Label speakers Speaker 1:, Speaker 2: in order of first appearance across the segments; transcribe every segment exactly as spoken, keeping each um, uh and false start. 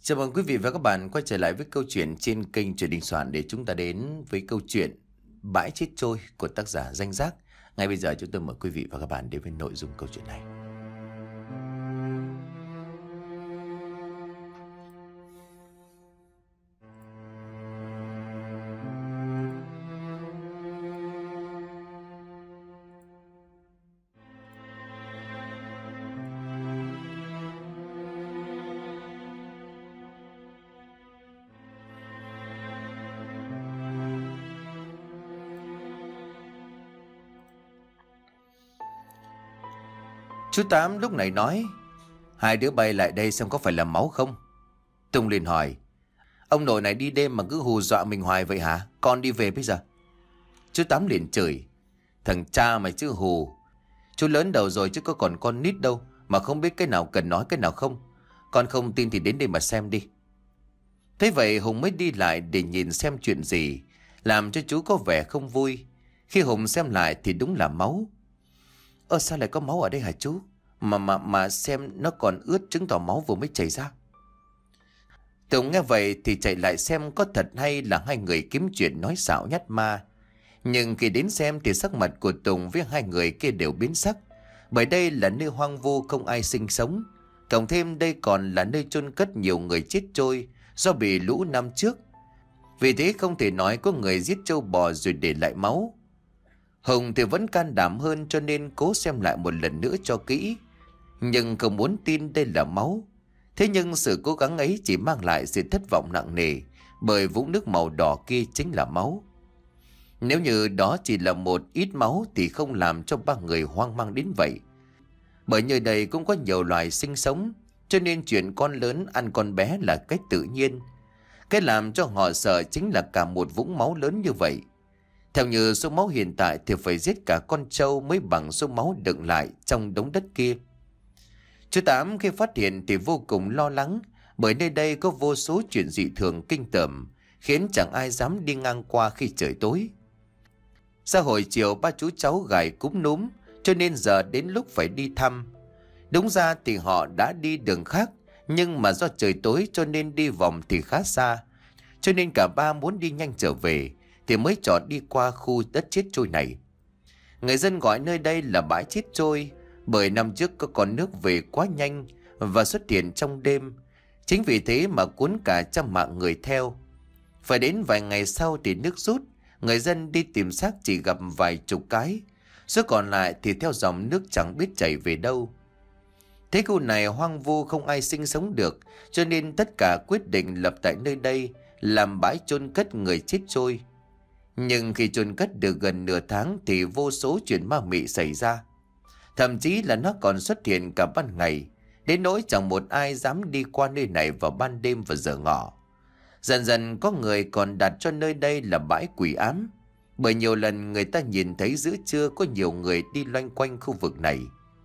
Speaker 1: Chào mừng quý vị và các bạn quay trở lại với câu chuyện trên kênh Truyện Đình Soạn để chúng ta đến với câu chuyện Bãi Chết Trôi của tác giả Danh Giác. Ngay bây giờ chúng tôi mời quý vị và các bạn đến với nội dung câu chuyện này. Chú Tám lúc này nói: Hai đứa bay lại đây xem có phải là máu không. Tùng liền hỏi: Ông nội này đi đêm mà cứ hù dọa mình hoài vậy hả? Con đi về bây giờ. Chú Tám liền chửi: Thằng cha mày chứ hù. Chú lớn đầu rồi chứ có còn con nít đâu mà không biết cái nào cần nói cái nào không. Con không tin thì đến đây mà xem đi. Thế vậy Hùng mới đi lại để nhìn xem chuyện gì, làm cho chú có vẻ không vui. Khi Hùng xem lại thì đúng là máu. Ơ sao lại có máu ở đây hả chú? Mà mà mà xem nó còn ướt, chứng tỏ máu vừa mới chảy ra. Tùng nghe vậy thì chạy lại xem có thật hay là hai người kiếm chuyện nói xạo nhát ma. Nhưng khi đến xem thì sắc mặt của Tùng với hai người kia đều biến sắc. Bởi đây là nơi hoang vu không ai sinh sống. Cộng thêm đây còn là nơi chôn cất nhiều người chết trôi do bị lũ năm trước. Vì thế không thể nói có người giết trâu bò rồi để lại máu. Hùng thì vẫn can đảm hơn cho nên cố xem lại một lần nữa cho kỹ. Nhưng không muốn tin đây là máu. Thế nhưng sự cố gắng ấy chỉ mang lại sự thất vọng nặng nề, bởi vũng nước màu đỏ kia chính là máu. Nếu như đó chỉ là một ít máu thì không làm cho ba người hoang mang đến vậy. Bởi nơi đây cũng có nhiều loài sinh sống, cho nên chuyện con lớn ăn con bé là cách tự nhiên. Cái làm cho họ sợ chính là cả một vũng máu lớn như vậy. Theo như số máu hiện tại thì phải giết cả con trâu mới bằng số máu đựng lại trong đống đất kia. Chú Tám khi phát hiện thì vô cùng lo lắng, bởi nơi đây có vô số chuyện dị thường kinh tởm, khiến chẳng ai dám đi ngang qua khi trời tối. Ra hồi chiều ba chú cháu gầy cúm núm, cho nên giờ đến lúc phải đi thăm. Đúng ra thì họ đã đi đường khác, nhưng mà do trời tối cho nên đi vòng thì khá xa. Cho nên cả ba muốn đi nhanh trở về thì mới chọn đi qua khu đất chết trôi này. Người dân gọi nơi đây là bãi chết trôi, bởi năm trước có con nước về quá nhanh và xuất hiện trong đêm. Chính vì thế mà cuốn cả trăm mạng người theo. Phải đến vài ngày sau thì nước rút, người dân đi tìm xác chỉ gặp vài chục cái, số còn lại thì theo dòng nước chẳng biết chảy về đâu. Thế khu này hoang vu không ai sinh sống được, cho nên tất cả quyết định lập tại nơi đây làm bãi chôn cất người chết trôi. Nhưng khi chôn cất được gần nửa tháng thì vô số chuyện ma mị xảy ra. Thậm chí là nó còn xuất hiện cả ban ngày, đến nỗi chẳng một ai dám đi qua nơi này vào ban đêm và giờ ngọ. Dần dần có người còn đặt cho nơi đây là bãi quỷ ám, bởi nhiều lần người ta nhìn thấy giữa trưa có nhiều người đi loanh quanh khu vực này.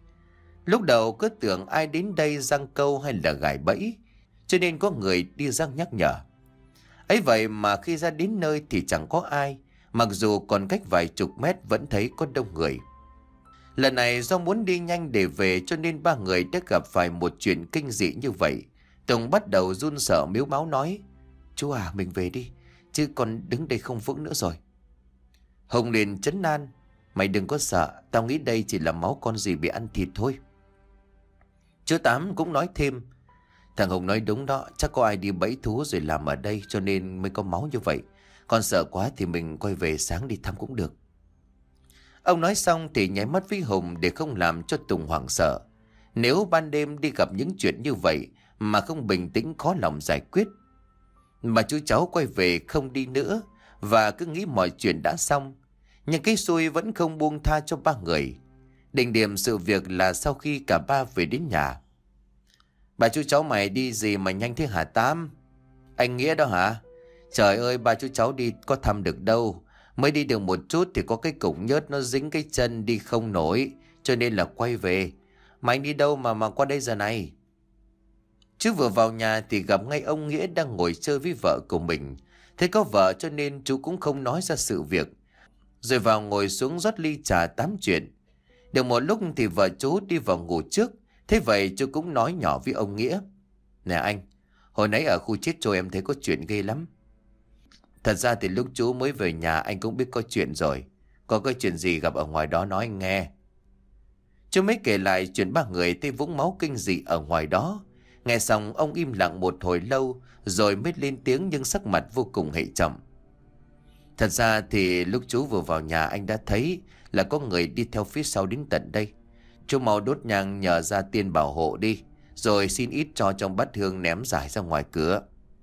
Speaker 1: Lúc đầu cứ tưởng ai đến đây giăng câu hay là gài bẫy, cho nên có người đi răng nhắc nhở. Ấy vậy mà khi ra đến nơi thì chẳng có ai, mặc dù còn cách vài chục mét vẫn thấy có đông người. Lần này do muốn đi nhanh để về cho nên ba người đã gặp phải một chuyện kinh dị như vậy. Tùng bắt đầu run sợ miếu máu nói: Chú à, mình về đi, chứ còn đứng đây không vững nữa rồi. Hùng liền trấn an: Mày đừng có sợ, tao nghĩ đây chỉ là máu con gì bị ăn thịt thôi. Chú Tám cũng nói thêm: Thằng Hùng nói đúng đó, chắc có ai đi bẫy thú rồi làm ở đây cho nên mới có máu như vậy. Con sợ quá thì mình quay về sáng đi thăm cũng được. Ông nói xong thì nháy mắt với Hùng để không làm cho Tùng hoảng sợ. Nếu ban đêm đi gặp những chuyện như vậy mà không bình tĩnh khó lòng giải quyết. Mà chú cháu quay về không đi nữa và cứ nghĩ mọi chuyện đã xong. Nhưng cái xui vẫn không buông tha cho ba người. Đỉnh điểm sự việc là sau khi cả ba về đến nhà. Bà chú cháu mày đi gì mà nhanh thế hả Tám? Anh Nghĩa đó hả? Trời ơi, bà chú cháu đi có thăm được đâu. Mới đi được một chút thì có cái cục nhớt nó dính cái chân đi không nổi, cho nên là quay về. Mà anh đi đâu mà mà qua đây giờ này? Chú vừa vào nhà thì gặp ngay ông Nghĩa đang ngồi chơi với vợ của mình. Thấy có vợ cho nên chú cũng không nói ra sự việc, rồi vào ngồi xuống rót ly trà tám chuyện. Được một lúc thì vợ chú đi vào ngủ trước. Thế vậy chú cũng nói nhỏ với ông Nghĩa: Nè anh, Hồi nãy ở khu chết trôi em thấy có chuyện ghê lắm. Thật ra thì lúc chú mới về nhà anh cũng biết có chuyện rồi. Có cái chuyện gì gặp ở ngoài đó nói anh nghe. Chú mới kể lại chuyện ba người thấy vũng máu kinh dị ở ngoài đó. Nghe xong ông im lặng một hồi lâu rồi mới lên tiếng, nhưng sắc mặt vô cùng hệ trọng. Thật ra thì lúc chú vừa vào nhà anh đã thấy là có người đi theo phía sau đến tận đây. Chú mau đốt nhang nhờ gia tiên bảo hộ đi, rồi xin ít cho trong bát hương ném rải ra ngoài cửa.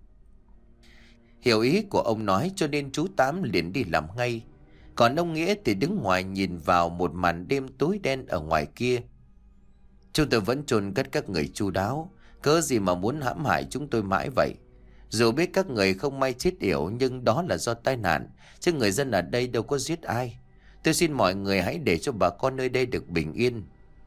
Speaker 1: Hiểu ý của ông nói cho nên chú Tám liền đi làm ngay. Còn ông Nghĩa thì đứng ngoài nhìn vào một màn đêm tối đen ở ngoài kia. Chúng tôi vẫn chôn cất các người chu đáo, cớ gì mà muốn hãm hại chúng tôi mãi vậy. Dù biết các người không may chết yểu, nhưng đó là do tai nạn, chứ người dân ở đây đâu có giết ai. Tôi xin mọi người hãy để cho bà con nơi đây được bình yên.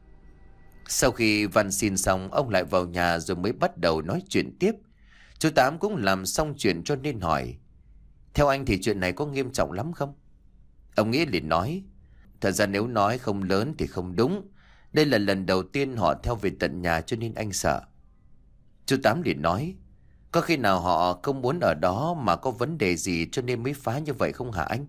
Speaker 1: Sau khi van xin xong, ông lại vào nhà rồi mới bắt đầu nói chuyện tiếp. Chú Tám cũng làm xong chuyện cho nên hỏi: theo anh thì chuyện này có nghiêm trọng lắm không? Ông Nghĩa liền nói: thật ra nếu nói không lớn thì không đúng. Đây là lần đầu tiên họ theo về tận nhà cho nên anh sợ. Chú Tám liền nói: có khi nào họ không muốn ở đó mà có vấn đề gì cho nên mới phá như vậy không hả anh?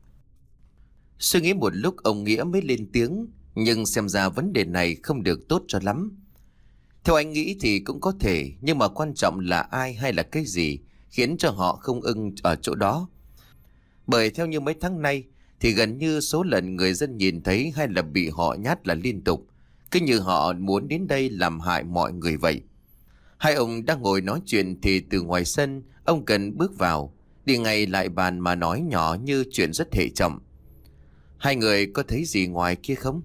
Speaker 1: Suy nghĩ một lúc ông Nghĩa mới lên tiếng: nhưng xem ra vấn đề này không được tốt cho lắm. Theo anh nghĩ thì cũng có thể, nhưng mà quan trọng là ai hay là cái gì khiến cho họ không ưng ở chỗ đó. Bởi theo như mấy tháng nay thì gần như số lần người dân nhìn thấy hay là bị họ nhát là liên tục, cứ như họ muốn đến đây làm hại mọi người vậy. Hai ông đang ngồi nói chuyện thì từ ngoài sân ông Cần bước vào, đi ngay lại bàn mà nói nhỏ như chuyện rất hệ trọng: hai người có thấy gì ngoài kia không?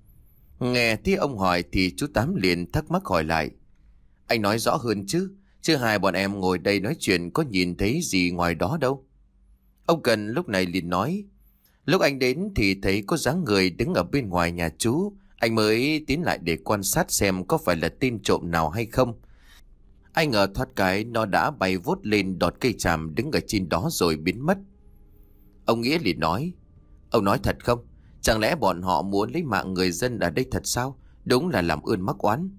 Speaker 1: Nghe thấy ông hỏi thì chú Tám liền thắc mắc hỏi lại: anh nói rõ hơn chứ, chứ hai bọn em ngồi đây nói chuyện có nhìn thấy gì ngoài đó đâu. Ông Cần lúc này liền nói: lúc anh đến thì thấy có dáng người đứng ở bên ngoài nhà chú, anh mới tiến lại để quan sát xem có phải là tên trộm nào hay không. Anh ngờ thoát cái nó đã bay vút lên đọt cây tràm đứng ở trên đó rồi biến mất. Ông Nghĩa liền nói: ông nói thật không? Chẳng lẽ bọn họ muốn lấy mạng người dân ở đây thật sao? Đúng là làm ơn mắc oán.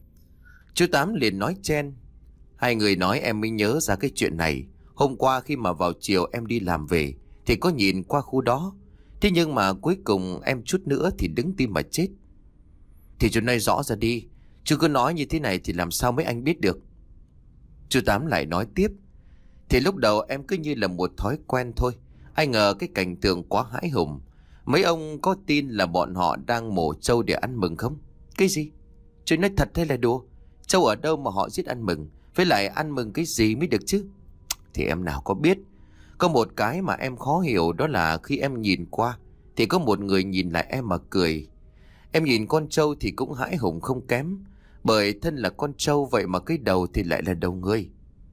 Speaker 1: Chú Tám liền nói chen: hai người nói em mới nhớ ra cái chuyện này. Hôm qua khi mà vào chiều em đi làm về thì có nhìn qua khu đó. Thế nhưng mà cuối cùng em chút nữa thì đứng tim mà chết. Thì chú nói rõ ra đi, chú cứ nói như thế này thì làm sao mấy anh biết được. Chú Tám lại nói tiếp: thì lúc đầu em cứ như là một thói quen thôi. Ai ngờ cái cảnh tượng quá hãi hùng. Mấy ông có tin là bọn họ đang mổ trâu để ăn mừng không? Cái gì? Chú nói thật hay là đùa? Trâu ở đâu mà họ giết ăn mừng? Với lại ăn mừng cái gì mới được chứ? Thì em nào có biết. Có một cái mà em khó hiểu, đó là khi em nhìn qua thì có một người nhìn lại em mà cười. Em nhìn con trâu thì cũng hãi hùng không kém, bởi thân là con trâu vậy mà cái đầu thì lại là đầu người.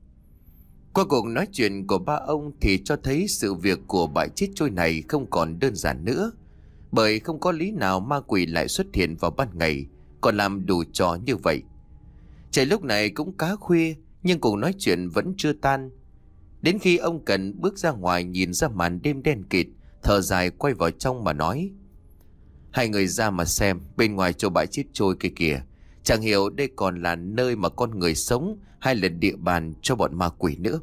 Speaker 1: Qua cuộc nói chuyện của ba ông thì cho thấy sự việc của bãi chết trôi này không còn đơn giản nữa. Bởi không có lý nào ma quỷ lại xuất hiện vào ban ngày, còn làm đủ trò như vậy. Trời lúc này cũng cá khuya, nhưng cuộc nói chuyện vẫn chưa tan. Đến khi ông Cần bước ra ngoài nhìn ra màn đêm đen kịt, thở dài quay vào trong mà nói: hai người ra mà xem, bên ngoài chỗ bãi chết trôi kia kìa. Chẳng hiểu đây còn là nơi mà con người sống hay là địa bàn cho bọn ma quỷ nữa.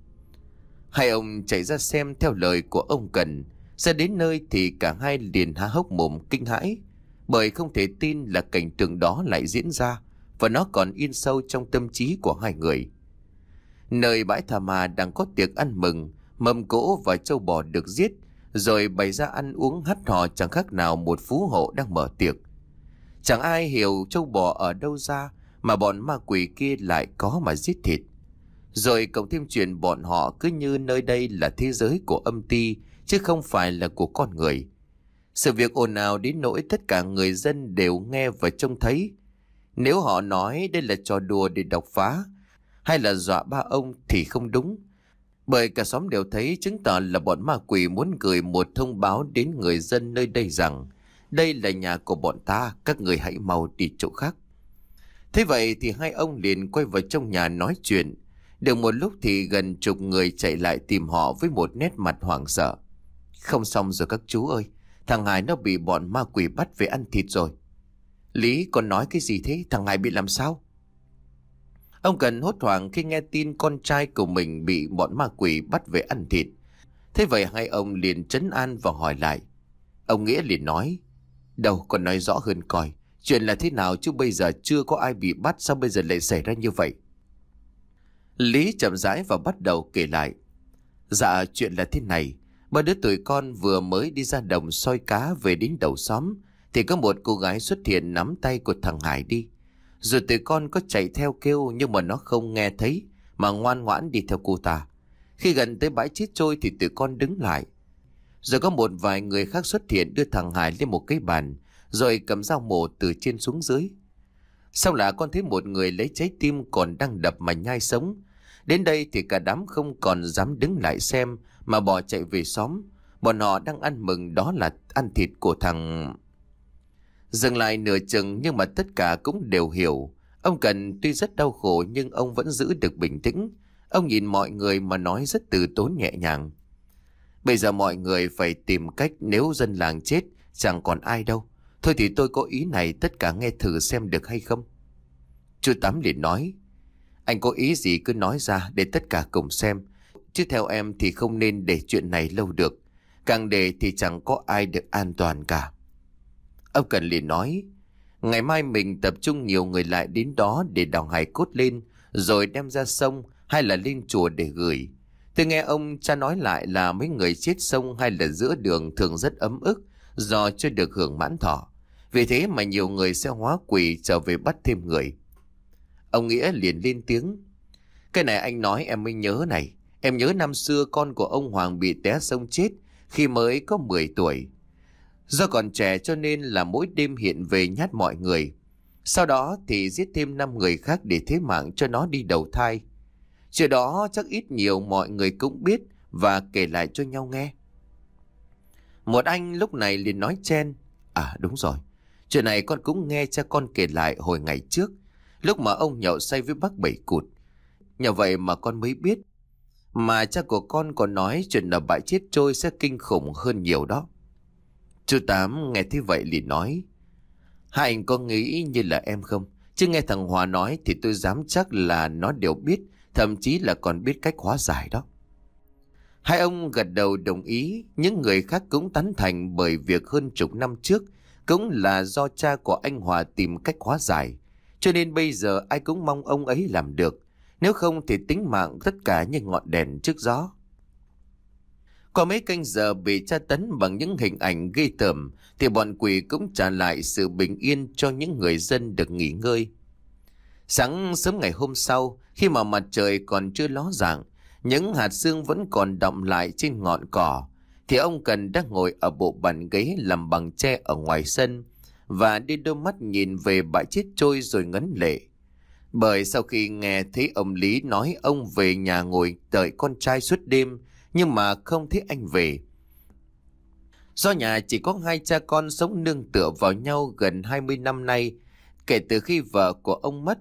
Speaker 1: Hai ông chạy ra xem theo lời của ông Cần. Ra đến nơi thì cả hai liền há hốc mồm kinh hãi, bởi không thể tin là cảnh tượng đó lại diễn ra, và nó còn in sâu trong tâm trí của hai người. Nơi bãi Tha Ma đang có tiệc ăn mừng, mâm cỗ và trâu bò được giết, rồi bày ra ăn uống hát hò chẳng khác nào một phú hộ đang mở tiệc. Chẳng ai hiểu trâu bò ở đâu ra mà bọn ma quỷ kia lại có mà giết thịt. Rồi cộng thêm chuyện bọn họ cứ như nơi đây là thế giới của âm ti, chứ không phải là của con người. Sự việc ồn ào đến nỗi tất cả người dân đều nghe và trông thấy. Nếu họ nói đây là trò đùa để độc phá hay là dọa ba ông thì không đúng, bởi cả xóm đều thấy chứng tỏ là bọn ma quỷ muốn gửi một thông báo đến người dân nơi đây rằng đây là nhà của bọn ta, các người hãy mau đi chỗ khác. Thế vậy thì hai ông liền quay vào trong nhà nói chuyện. Được một lúc thì gần chục người chạy lại tìm họ với một nét mặt hoảng sợ. Không xong rồi các chú ơi, thằng Hải nó bị bọn ma quỷ bắt về ăn thịt rồi. Lý, con nói cái gì thế? Thằng Hải bị làm sao? Ông Cần hốt hoảng khi nghe tin con trai của mình bị bọn ma quỷ bắt về ăn thịt. Thế vậy hai ông liền trấn an và hỏi lại. Ông Nghĩa liền nói, đâu còn nói rõ hơn coi, chuyện là thế nào chứ bây giờ chưa có ai bị bắt, sao bây giờ lại xảy ra như vậy? Lý chậm rãi và bắt đầu kể lại. Dạ chuyện là thế này, ba đứa tụi con vừa mới đi ra đồng soi cá về đến đầu xóm, thì có một cô gái xuất hiện nắm tay của thằng Hải đi. Rồi tụi con có chạy theo kêu nhưng mà nó không nghe thấy, mà ngoan ngoãn đi theo cô ta. Khi gần tới bãi chết trôi thì tụi con đứng lại. Rồi có một vài người khác xuất hiện đưa thằng Hải lên một cái bàn, rồi cầm dao mổ từ trên xuống dưới. Sau là con thấy một người lấy trái tim còn đang đập mà nhai sống. Đến đây thì cả đám không còn dám đứng lại xem mà bỏ chạy về xóm. Bọn họ đang ăn mừng đó là ăn thịt của thằng... Dừng lại nửa chừng nhưng mà tất cả cũng đều hiểu. Ông Cần tuy rất đau khổ nhưng ông vẫn giữ được bình tĩnh. Ông nhìn mọi người mà nói rất từ tốn nhẹ nhàng. Bây giờ mọi người phải tìm cách, nếu dân làng chết chẳng còn ai đâu. Thôi thì tôi có ý này, tất cả nghe thử xem được hay không. Chú Tám liền nói, anh có ý gì cứ nói ra để tất cả cùng xem. Chứ theo em thì không nên để chuyện này lâu được. Càng để thì chẳng có ai được an toàn cả. Ông Cần liền nói, ngày mai mình tập trung nhiều người lại đến đó để đào hài cốt lên, rồi đem ra sông hay là lên chùa để gửi. Tôi nghe ông cha nói lại là mấy người chết sông hay là giữa đường thường rất ấm ức do chưa được hưởng mãn thọ. Vì thế mà nhiều người sẽ hóa quỷ trở về bắt thêm người. Ông Nghĩa liền lên tiếng, cái này anh nói em mới nhớ này. Em nhớ năm xưa con của ông Hoàng bị té sông chết khi mới có mười tuổi. Do còn trẻ cho nên là mỗi đêm hiện về nhát mọi người. Sau đó thì giết thêm năm người khác để thế mạng cho nó đi đầu thai. Chuyện đó chắc ít nhiều mọi người cũng biết và kể lại cho nhau nghe. Một anh lúc này liền nói chen, à đúng rồi, chuyện này con cũng nghe cha con kể lại hồi ngày trước, lúc mà ông nhậu say với bác Bảy Cụt. Nhờ vậy mà con mới biết. Mà cha của con còn nói chuyện ở bãi chết trôi sẽ kinh khủng hơn nhiều đó. Chú Tám nghe thế vậy liền nói, hai anh có nghĩ như là em không? Chứ nghe thằng Hòa nói thì tôi dám chắc là nó đều biết, thậm chí là còn biết cách hóa giải đó. Hai ông gật đầu đồng ý. Những người khác cũng tán thành, bởi việc hơn chục năm trước cũng là do cha của anh Hòa tìm cách hóa giải, cho nên bây giờ ai cũng mong ông ấy làm được. Nếu không thì tính mạng tất cả như ngọn đèn trước gió. Qua mấy canh giờ bị tra tấn bằng những hình ảnh ghê tởm thì bọn quỷ cũng trả lại sự bình yên cho những người dân được nghỉ ngơi. Sáng sớm ngày hôm sau, khi mà mặt trời còn chưa ló dạng, những hạt sương vẫn còn đọng lại trên ngọn cỏ, thì ông Cần đang ngồi ở bộ bàn ghế làm bằng tre ở ngoài sân và đi đôi mắt nhìn về bãi chết trôi rồi ngấn lệ. Bởi sau khi nghe thấy ông Lý nói ông về nhà ngồi đợi con trai suốt đêm nhưng mà không thấy anh về. Do nhà chỉ có hai cha con sống nương tựa vào nhau gần hai mươi năm nay, kể từ khi vợ của ông mất.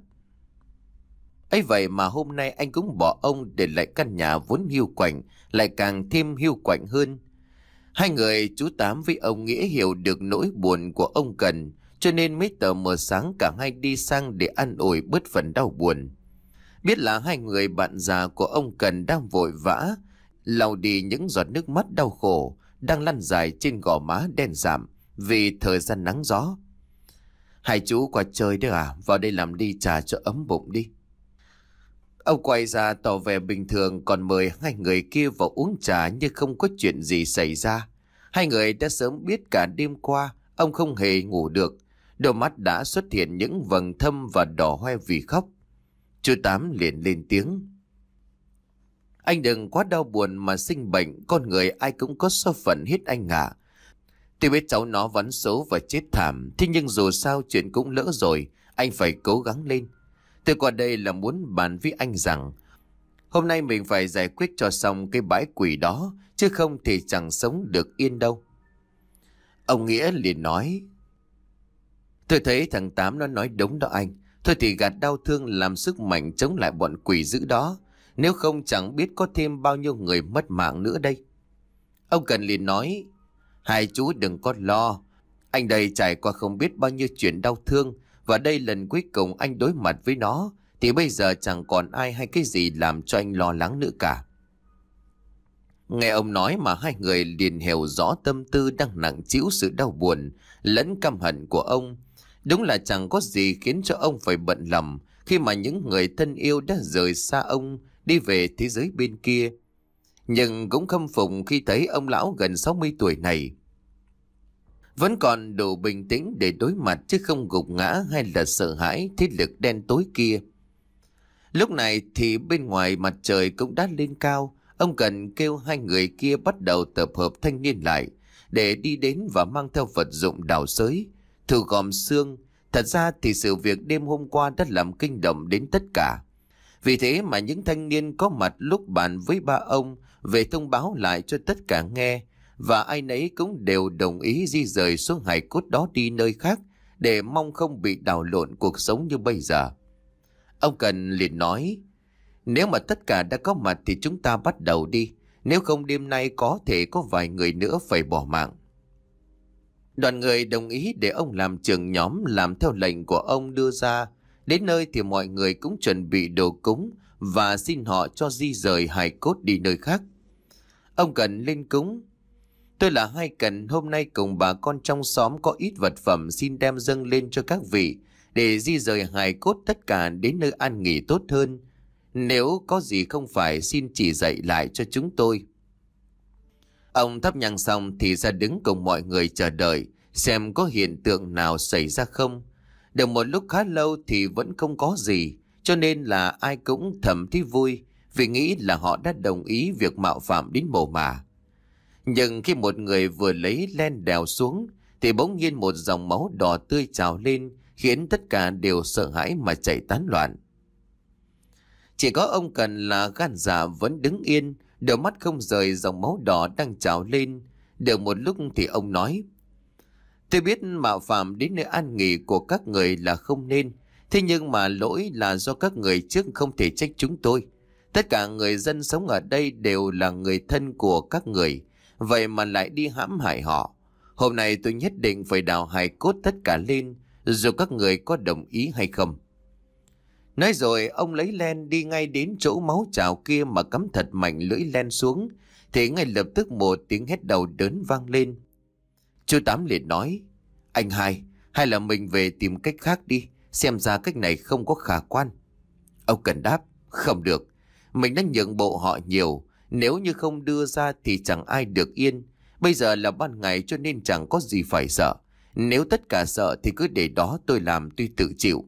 Speaker 1: Ấy vậy mà hôm nay anh cũng bỏ ông để lại căn nhà vốn hiu quạnh, lại càng thêm hiu quạnh hơn. Hai người chú Tám với ông Nghĩa hiểu được nỗi buồn của ông Cần, cho nên mấy tờ mờ sáng cả hai đi sang để an ủi bớt phần đau buồn. Biết là hai người bạn già của ông Cần đang vội vã lau đi những giọt nước mắt đau khổ đang lăn dài trên gò má đen sạm vì thời gian nắng gió. Hai chú qua chơi đấy à? Vào đây làm ly trà cho ấm bụng đi. Ông quay ra tỏ vẻ bình thường, còn mời hai người kia vào uống trà như không có chuyện gì xảy ra. Hai người đã sớm biết cả đêm qua ông không hề ngủ được. Đôi mắt đã xuất hiện những vầng thâm và đỏ hoe vì khóc. Chú Tám liền lên tiếng. Anh đừng quá đau buồn mà sinh bệnh, con người ai cũng có số phận hết anh ạ. Tôi biết cháu nó vẫn xấu và chết thảm, thế nhưng dù sao chuyện cũng lỡ rồi, anh phải cố gắng lên. Tôi qua đây là muốn bàn với anh rằng hôm nay mình phải giải quyết cho xong cái bãi quỷ đó, chứ không thì chẳng sống được yên đâu. Ông Nghĩa liền nói, tôi thấy thằng Tám nó nói đúng đó anh. Thôi thì gạt đau thương làm sức mạnh chống lại bọn quỷ dữ đó. Nếu không chẳng biết có thêm bao nhiêu người mất mạng nữa đây. Ông Cần liền nói, hai chú đừng có lo. Anh đây trải qua không biết bao nhiêu chuyện đau thương, và đây lần cuối cùng anh đối mặt với nó, thì bây giờ chẳng còn ai hay cái gì làm cho anh lo lắng nữa cả. Nghe ông nói mà hai người liền hiểu rõ tâm tư đang nặng trĩu sự đau buồn lẫn căm hận của ông. Đúng là chẳng có gì khiến cho ông phải bận lòng khi mà những người thân yêu đã rời xa ông đi về thế giới bên kia. Nhưng cũng khâm phục khi thấy ông lão gần sáu mươi tuổi này vẫn còn đủ bình tĩnh để đối mặt, chứ không gục ngã hay là sợ hãi thế lực đen tối kia. Lúc này thì bên ngoài mặt trời cũng đã lên cao. Ông Cần kêu hai người kia bắt đầu tập hợp thanh niên lại để đi đến và mang theo vật dụng đào xới, thu gom xương. Thật ra thì sự việc đêm hôm qua đã làm kinh động đến tất cả. Vì thế mà những thanh niên có mặt lúc bàn với ba ông về thông báo lại cho tất cả nghe, và ai nấy cũng đều đồng ý di rời số hài cốt đó đi nơi khác để mong không bị đảo lộn cuộc sống như bây giờ. Ông Cần liền nói, nếu mà tất cả đã có mặt thì chúng ta bắt đầu đi, nếu không đêm nay có thể có vài người nữa phải bỏ mạng. Đoàn người đồng ý để ông làm trưởng nhóm, làm theo lệnh của ông đưa ra. Đến nơi thì mọi người cũng chuẩn bị đồ cúng và xin họ cho di rời hài cốt đi nơi khác. Ông Cần lên cúng, tôi là Hai Cần, hôm nay cùng bà con trong xóm có ít vật phẩm xin đem dâng lên cho các vị để di rời hài cốt tất cả đến nơi an nghỉ tốt hơn. Nếu có gì không phải xin chỉ dạy lại cho chúng tôi. Ông thắp nhang xong thì ra đứng cùng mọi người chờ đợi xem có hiện tượng nào xảy ra không. Được một lúc khá lâu thì vẫn không có gì, cho nên là ai cũng thầm thấy vui vì nghĩ là họ đã đồng ý việc mạo phạm đến mồ mả. Nhưng khi một người vừa lấy len đèo xuống thì bỗng nhiên một dòng máu đỏ tươi trào lên, khiến tất cả đều sợ hãi mà chạy tán loạn. Chỉ có ông Cần là gan dạ vẫn đứng yên, đôi mắt không rời dòng máu đỏ đang trào lên. Được một lúc thì ông nói, tôi biết mạo phạm đến nơi an nghỉ của các người là không nên, thế nhưng mà lỗi là do các người trước, không thể trách chúng tôi. Tất cả người dân sống ở đây đều là người thân của các người, vậy mà lại đi hãm hại họ. Hôm nay tôi nhất định phải đào hài cốt tất cả lên, dù các người có đồng ý hay không. Nói rồi ông lấy len đi ngay đến chỗ máu trào kia mà cắm thật mạnh lưỡi len xuống, thì ngay lập tức một tiếng hét đau đớn vang lên. Chú Tám liền nói, anh Hai, hay là mình về tìm cách khác đi, xem ra cách này không có khả quan. Ông Cần đáp, không được, mình đã nhượng bộ họ nhiều, nếu như không đưa ra thì chẳng ai được yên. Bây giờ là ban ngày cho nên chẳng có gì phải sợ, nếu tất cả sợ thì cứ để đó tôi làm tuy tự chịu.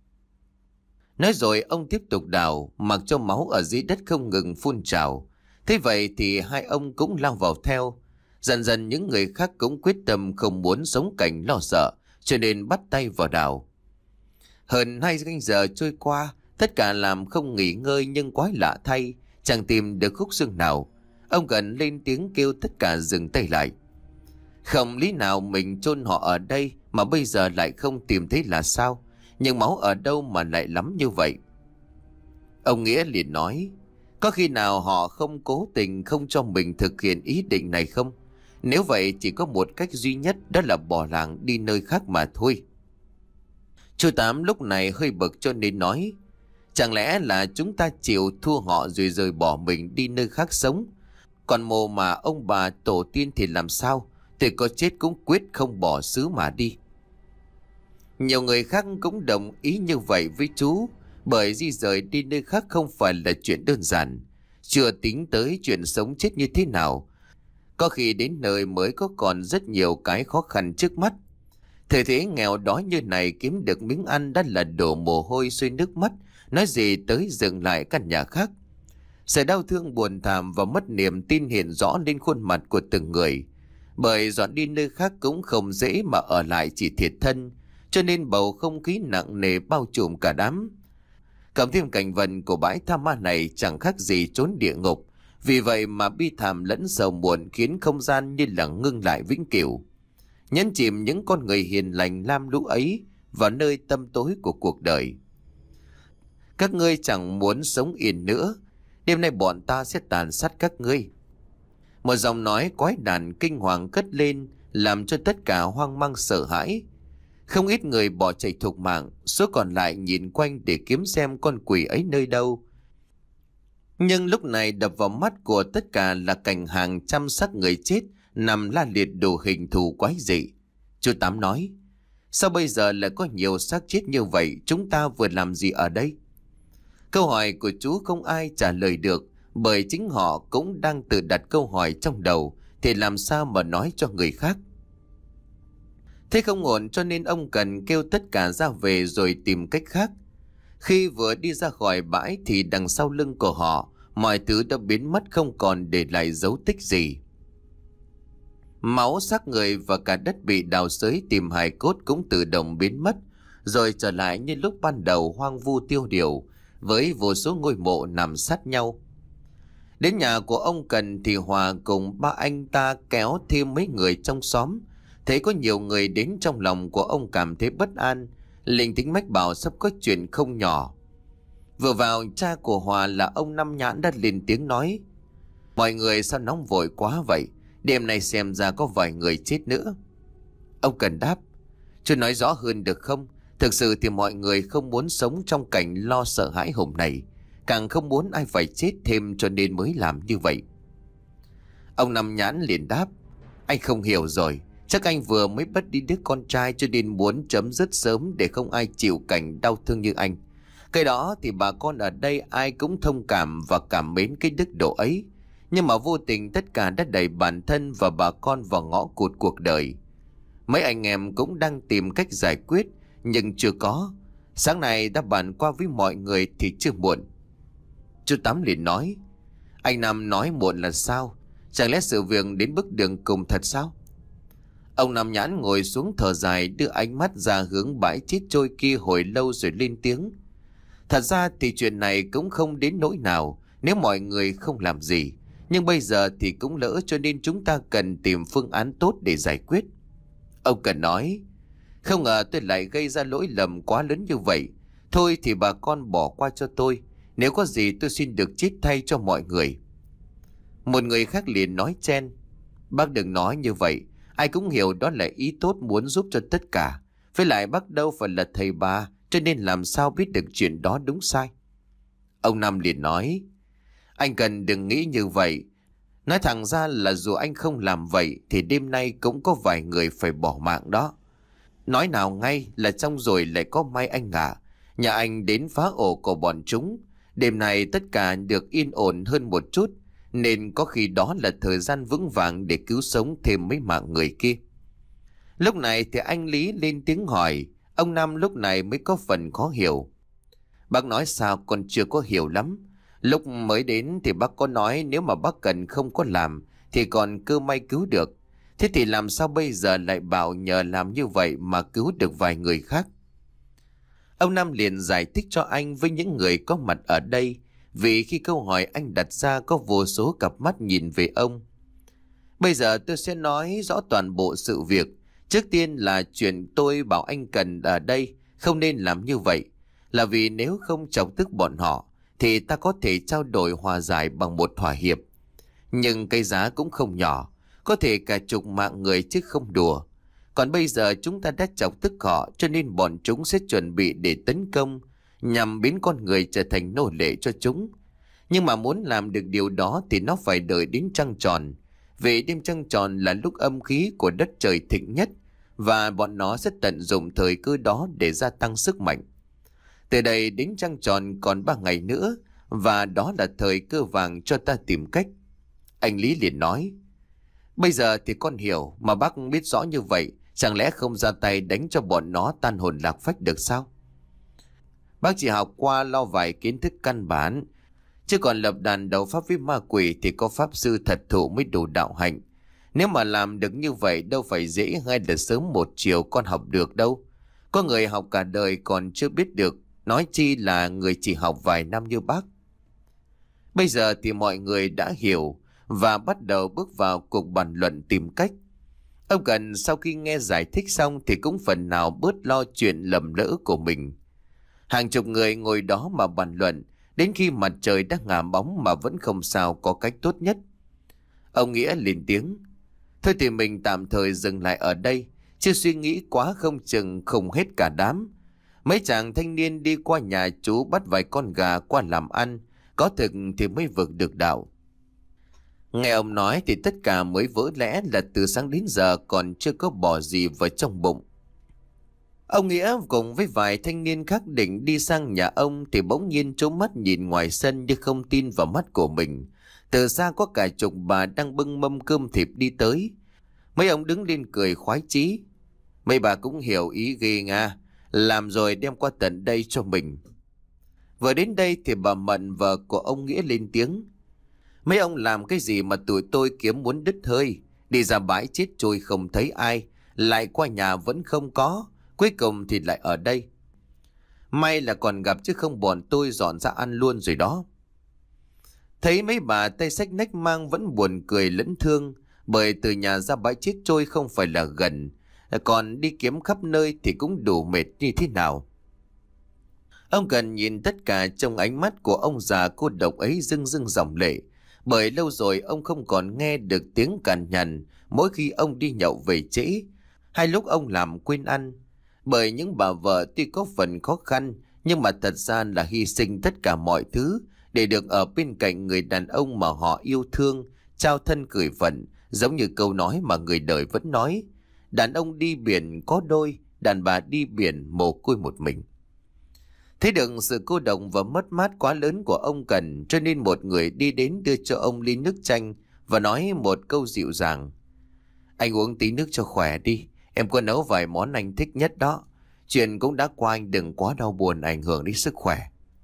Speaker 1: Nói rồi ông tiếp tục đào, mặc cho máu ở dưới đất không ngừng phun trào. Thế vậy thì hai ông cũng lao vào theo. Dần dần những người khác cũng quyết tâm không muốn sống cảnh lo sợ, cho nên bắt tay vào đào. Hơn hai canh giờ trôi qua, tất cả làm không nghỉ ngơi, nhưng quái lạ thay, chẳng tìm được khúc xương nào. Ông Cần lên tiếng kêu tất cả dừng tay lại. Không lý nào mình chôn họ ở đây mà bây giờ lại không tìm thấy là sao? Nhưng máu ở đâu mà lại lắm như vậy? Ông Nghĩa liền nói, có khi nào họ không cố tình không cho mình thực hiện ý định này không? Nếu vậy chỉ có một cách duy nhất, đó là bỏ làng đi nơi khác mà thôi. Chú Tám lúc này hơi bực cho nên nói, chẳng lẽ là chúng ta chịu thua họ rồi rời bỏ mình đi nơi khác sống? Còn mồ mà ông bà tổ tiên thì làm sao? Thì có chết cũng quyết không bỏ xứ mà đi. Nhiều người khác cũng đồng ý như vậy với chú, bởi di rời đi nơi khác không phải là chuyện đơn giản, chưa tính tới chuyện sống chết như thế nào. Có khi đến nơi mới có còn rất nhiều cái khó khăn trước mắt. Thời thế nghèo đói như này kiếm được miếng ăn đã là đổ mồ hôi xuôi nước mắt, nói gì tới dừng lại căn nhà khác. Sự đau thương buồn thảm và mất niềm tin hiện rõ lên khuôn mặt của từng người. Bởi dọn đi nơi khác cũng không dễ mà ở lại chỉ thiệt thân, cho nên bầu không khí nặng nề bao trùm cả đám. Cộng thêm cảnh vật của bãi tha ma này chẳng khác gì chốn địa ngục, vì vậy mà bi thảm lẫn sầu muộn khiến không gian như là ngưng lại vĩnh cửu, nhấn chìm những con người hiền lành lam lũ ấy vào nơi tăm tối của cuộc đời. Các ngươi chẳng muốn sống yên nữa, đêm nay bọn ta sẽ tàn sát các ngươi. Một giọng nói quái đản kinh hoàng cất lên, làm cho tất cả hoang mang sợ hãi. Không ít người bỏ chạy thục mạng, số còn lại nhìn quanh để kiếm xem con quỷ ấy nơi đâu. Nhưng lúc này đập vào mắt của tất cả là cảnh hàng trăm xác người chết nằm la liệt đủ hình thù quái dị. Chú Tám nói, sao bây giờ lại có nhiều xác chết như vậy, chúng ta vừa làm gì ở đây? Câu hỏi của chú không ai trả lời được, bởi chính họ cũng đang tự đặt câu hỏi trong đầu, thì làm sao mà nói cho người khác. Thế không ổn cho nên ông Cần kêu tất cả ra về rồi tìm cách khác. Khi vừa đi ra khỏi bãi thì đằng sau lưng của họ, mọi thứ đã biến mất không còn để lại dấu tích gì. Máu xác người và cả đất bị đào xới tìm hài cốt cũng tự động biến mất, rồi trở lại như lúc ban đầu hoang vu tiêu điều, với vô số ngôi mộ nằm sát nhau. Đến nhà của ông Cần thì Hòa cùng ba anh ta kéo thêm mấy người trong xóm. Thấy có nhiều người đến, trong lòng của ông cảm thấy bất an, linh tính mách bảo sắp có chuyện không nhỏ. Vừa vào, cha của Hòa là ông Năm Nhãn đã lên tiếng nói, mọi người sao nóng vội quá vậy, đêm nay xem ra có vài người chết nữa. Ông Cần đáp, chú nói rõ hơn được không? Thực sự thì mọi người không muốn sống trong cảnh lo sợ hãi hôm nay, càng không muốn ai phải chết thêm cho nên mới làm như vậy. Ông Năm Nhãn liền đáp, anh không hiểu rồi, chắc anh vừa mới mất đi đứa con trai cho nên muốn chấm dứt sớm để không ai chịu cảnh đau thương như anh. Cái đó thì bà con ở đây ai cũng thông cảm và cảm mến cái đức độ ấy. Nhưng mà vô tình tất cả đã đẩy bản thân và bà con vào ngõ cụt cuộc đời. Mấy anh em cũng đang tìm cách giải quyết, nhưng chưa có. Sáng nay đã bàn qua với mọi người thì chưa muộn. Chú Tám liền nói, anh Năm nói muộn là sao? Chẳng lẽ sự việc đến bước đường cùng thật sao? Ông Năm Nhãn ngồi xuống thở dài, đưa ánh mắt ra hướng bãi chết trôi kia hồi lâu rồi lên tiếng. Thật ra thì chuyện này cũng không đến nỗi nào nếu mọi người không làm gì. Nhưng bây giờ thì cũng lỡ cho nên chúng ta cần tìm phương án tốt để giải quyết. Ông Cần nói, không ngờ tôi lại gây ra lỗi lầm quá lớn như vậy. Thôi thì bà con bỏ qua cho tôi. Nếu có gì tôi xin được chết thay cho mọi người. Một người khác liền nói chen, bác đừng nói như vậy. Ai cũng hiểu đó là ý tốt muốn giúp cho tất cả. Với lại bác đâu phải là thầy bà, cho nên làm sao biết được chuyện đó đúng sai. Ông Năm liền nói, anh Cần đừng nghĩ như vậy. Nói thẳng ra là dù anh không làm vậy thì đêm nay cũng có vài người phải bỏ mạng đó. Nói nào ngay là trong rồi lại có may anh ạ. Nhà anh đến phá ổ của bọn chúng. Đêm này tất cả được yên ổn hơn một chút, nên có khi đó là thời gian vững vàng để cứu sống thêm mấy mạng người kia. Lúc này thì anh Lý lên tiếng hỏi. Ông Năm lúc này mới có phần khó hiểu. Bác nói sao còn chưa có hiểu lắm. Lúc mới đến thì bác có nói nếu mà bác Cần không có làm thì còn cơ may cứu được. Thế thì làm sao bây giờ lại bảo nhờ làm như vậy mà cứu được vài người khác? Ông Năm liền giải thích cho anh với những người có mặt ở đây, vì khi câu hỏi anh đặt ra có vô số cặp mắt nhìn về ông. Bây giờ tôi sẽ nói rõ toàn bộ sự việc. Trước tiên là chuyện tôi bảo anh Cần ở đây không nên làm như vậy, là vì nếu không chọc tức bọn họ thì ta có thể trao đổi hòa giải bằng một thỏa hiệp. Nhưng cái giá cũng không nhỏ, có thể cả chục mạng người chứ không đùa. Còn bây giờ chúng ta đã chọc tức họ, cho nên bọn chúng sẽ chuẩn bị để tấn công, nhằm biến con người trở thành nô lệ cho chúng. Nhưng mà muốn làm được điều đó thì nó phải đợi đến trăng tròn. Vì đêm trăng tròn là lúc âm khí của đất trời thịnh nhất, và bọn nó sẽ tận dụng thời cơ đó để gia tăng sức mạnh. Từ đây đến trăng tròn còn ba ngày nữa, và đó là thời cơ vàng cho ta tìm cách. Anh Lý liền nói, bây giờ thì con hiểu, mà bác biết rõ như vậy, chẳng lẽ không ra tay đánh cho bọn nó tan hồn lạc phách được sao? Bác chỉ học qua lo vài kiến thức căn bản, chứ còn lập đàn đấu pháp với ma quỷ thì có pháp sư thật thụ mới đủ đạo hạnh. Nếu mà làm được như vậy đâu phải dễ hay là sớm một chiều con học được đâu. Có người học cả đời còn chưa biết được, nói chi là người chỉ học vài năm như bác. Bây giờ thì mọi người đã hiểu và bắt đầu bước vào cuộc bàn luận tìm cách. Ông Cần sau khi nghe giải thích xong thì cũng phần nào bớt lo chuyện lầm lỡ của mình. Hàng chục người ngồi đó mà bàn luận, đến khi mặt trời đã ngả bóng mà vẫn không sao có cách tốt nhất. Ông Nghĩa lên tiếng, thôi thì mình tạm thời dừng lại ở đây, Chưa suy nghĩ quá không chừng khùng hết cả đám. Mấy chàng thanh niên đi qua nhà chú bắt vài con gà qua làm ăn, có thực thì mới vực được đạo. Nghe ông nói thì tất cả mới vỡ lẽ là từ sáng đến giờ còn chưa có bỏ gì vào trong bụng. Ông Nghĩa cùng với vài thanh niên khác định đi sang nhà ông thì bỗng nhiên trố mắt nhìn ngoài sân như không tin vào mắt của mình. Từ xa có cả chục bà đang bưng mâm cơm thịt đi tới. Mấy ông đứng lên cười khoái chí. Mấy bà cũng hiểu ý ghê nga, làm rồi đem qua tận đây cho mình. Vừa đến đây thì bà Mận vợ của ông Nghĩa lên tiếng. Mấy ông làm cái gì mà tụi tôi kiếm muốn đứt hơi. Đi ra bãi chết trôi không thấy ai, lại qua nhà vẫn không có, cuối cùng thì lại ở đây. May là còn gặp chứ không bọn tôi dọn ra ăn luôn rồi đó. Thấy mấy bà tay xách nách mang vẫn buồn cười lẫn thương, bởi từ nhà ra bãi chết trôi không phải là gần, còn đi kiếm khắp nơi thì cũng đủ mệt như thế nào. Ông Cần nhìn tất cả trong ánh mắt của ông già cô độc ấy rưng rưng dòng lệ, bởi lâu rồi ông không còn nghe được tiếng cằn nhằn mỗi khi ông đi nhậu về trễ, hay lúc ông làm quên ăn. Bởi những bà vợ tuy có phần khó khăn, nhưng mà thật ra là hy sinh tất cả mọi thứ để được ở bên cạnh người đàn ông mà họ yêu thương, trao thân gửi phận, giống như câu nói mà người đời vẫn nói: đàn ông đi biển có đôi, đàn bà đi biển mồ côi một mình. Thấy được sự cô độc và mất mát quá lớn của ông Cần, cho nên một người đi đến đưa cho ông ly nước chanh và nói một câu dịu dàng: anh uống tí nước cho khỏe đi, em có nấu vài món anh thích nhất đó. Chuyện cũng đã qua, anh đừng quá đau buồn ảnh hưởng đến sức khỏe.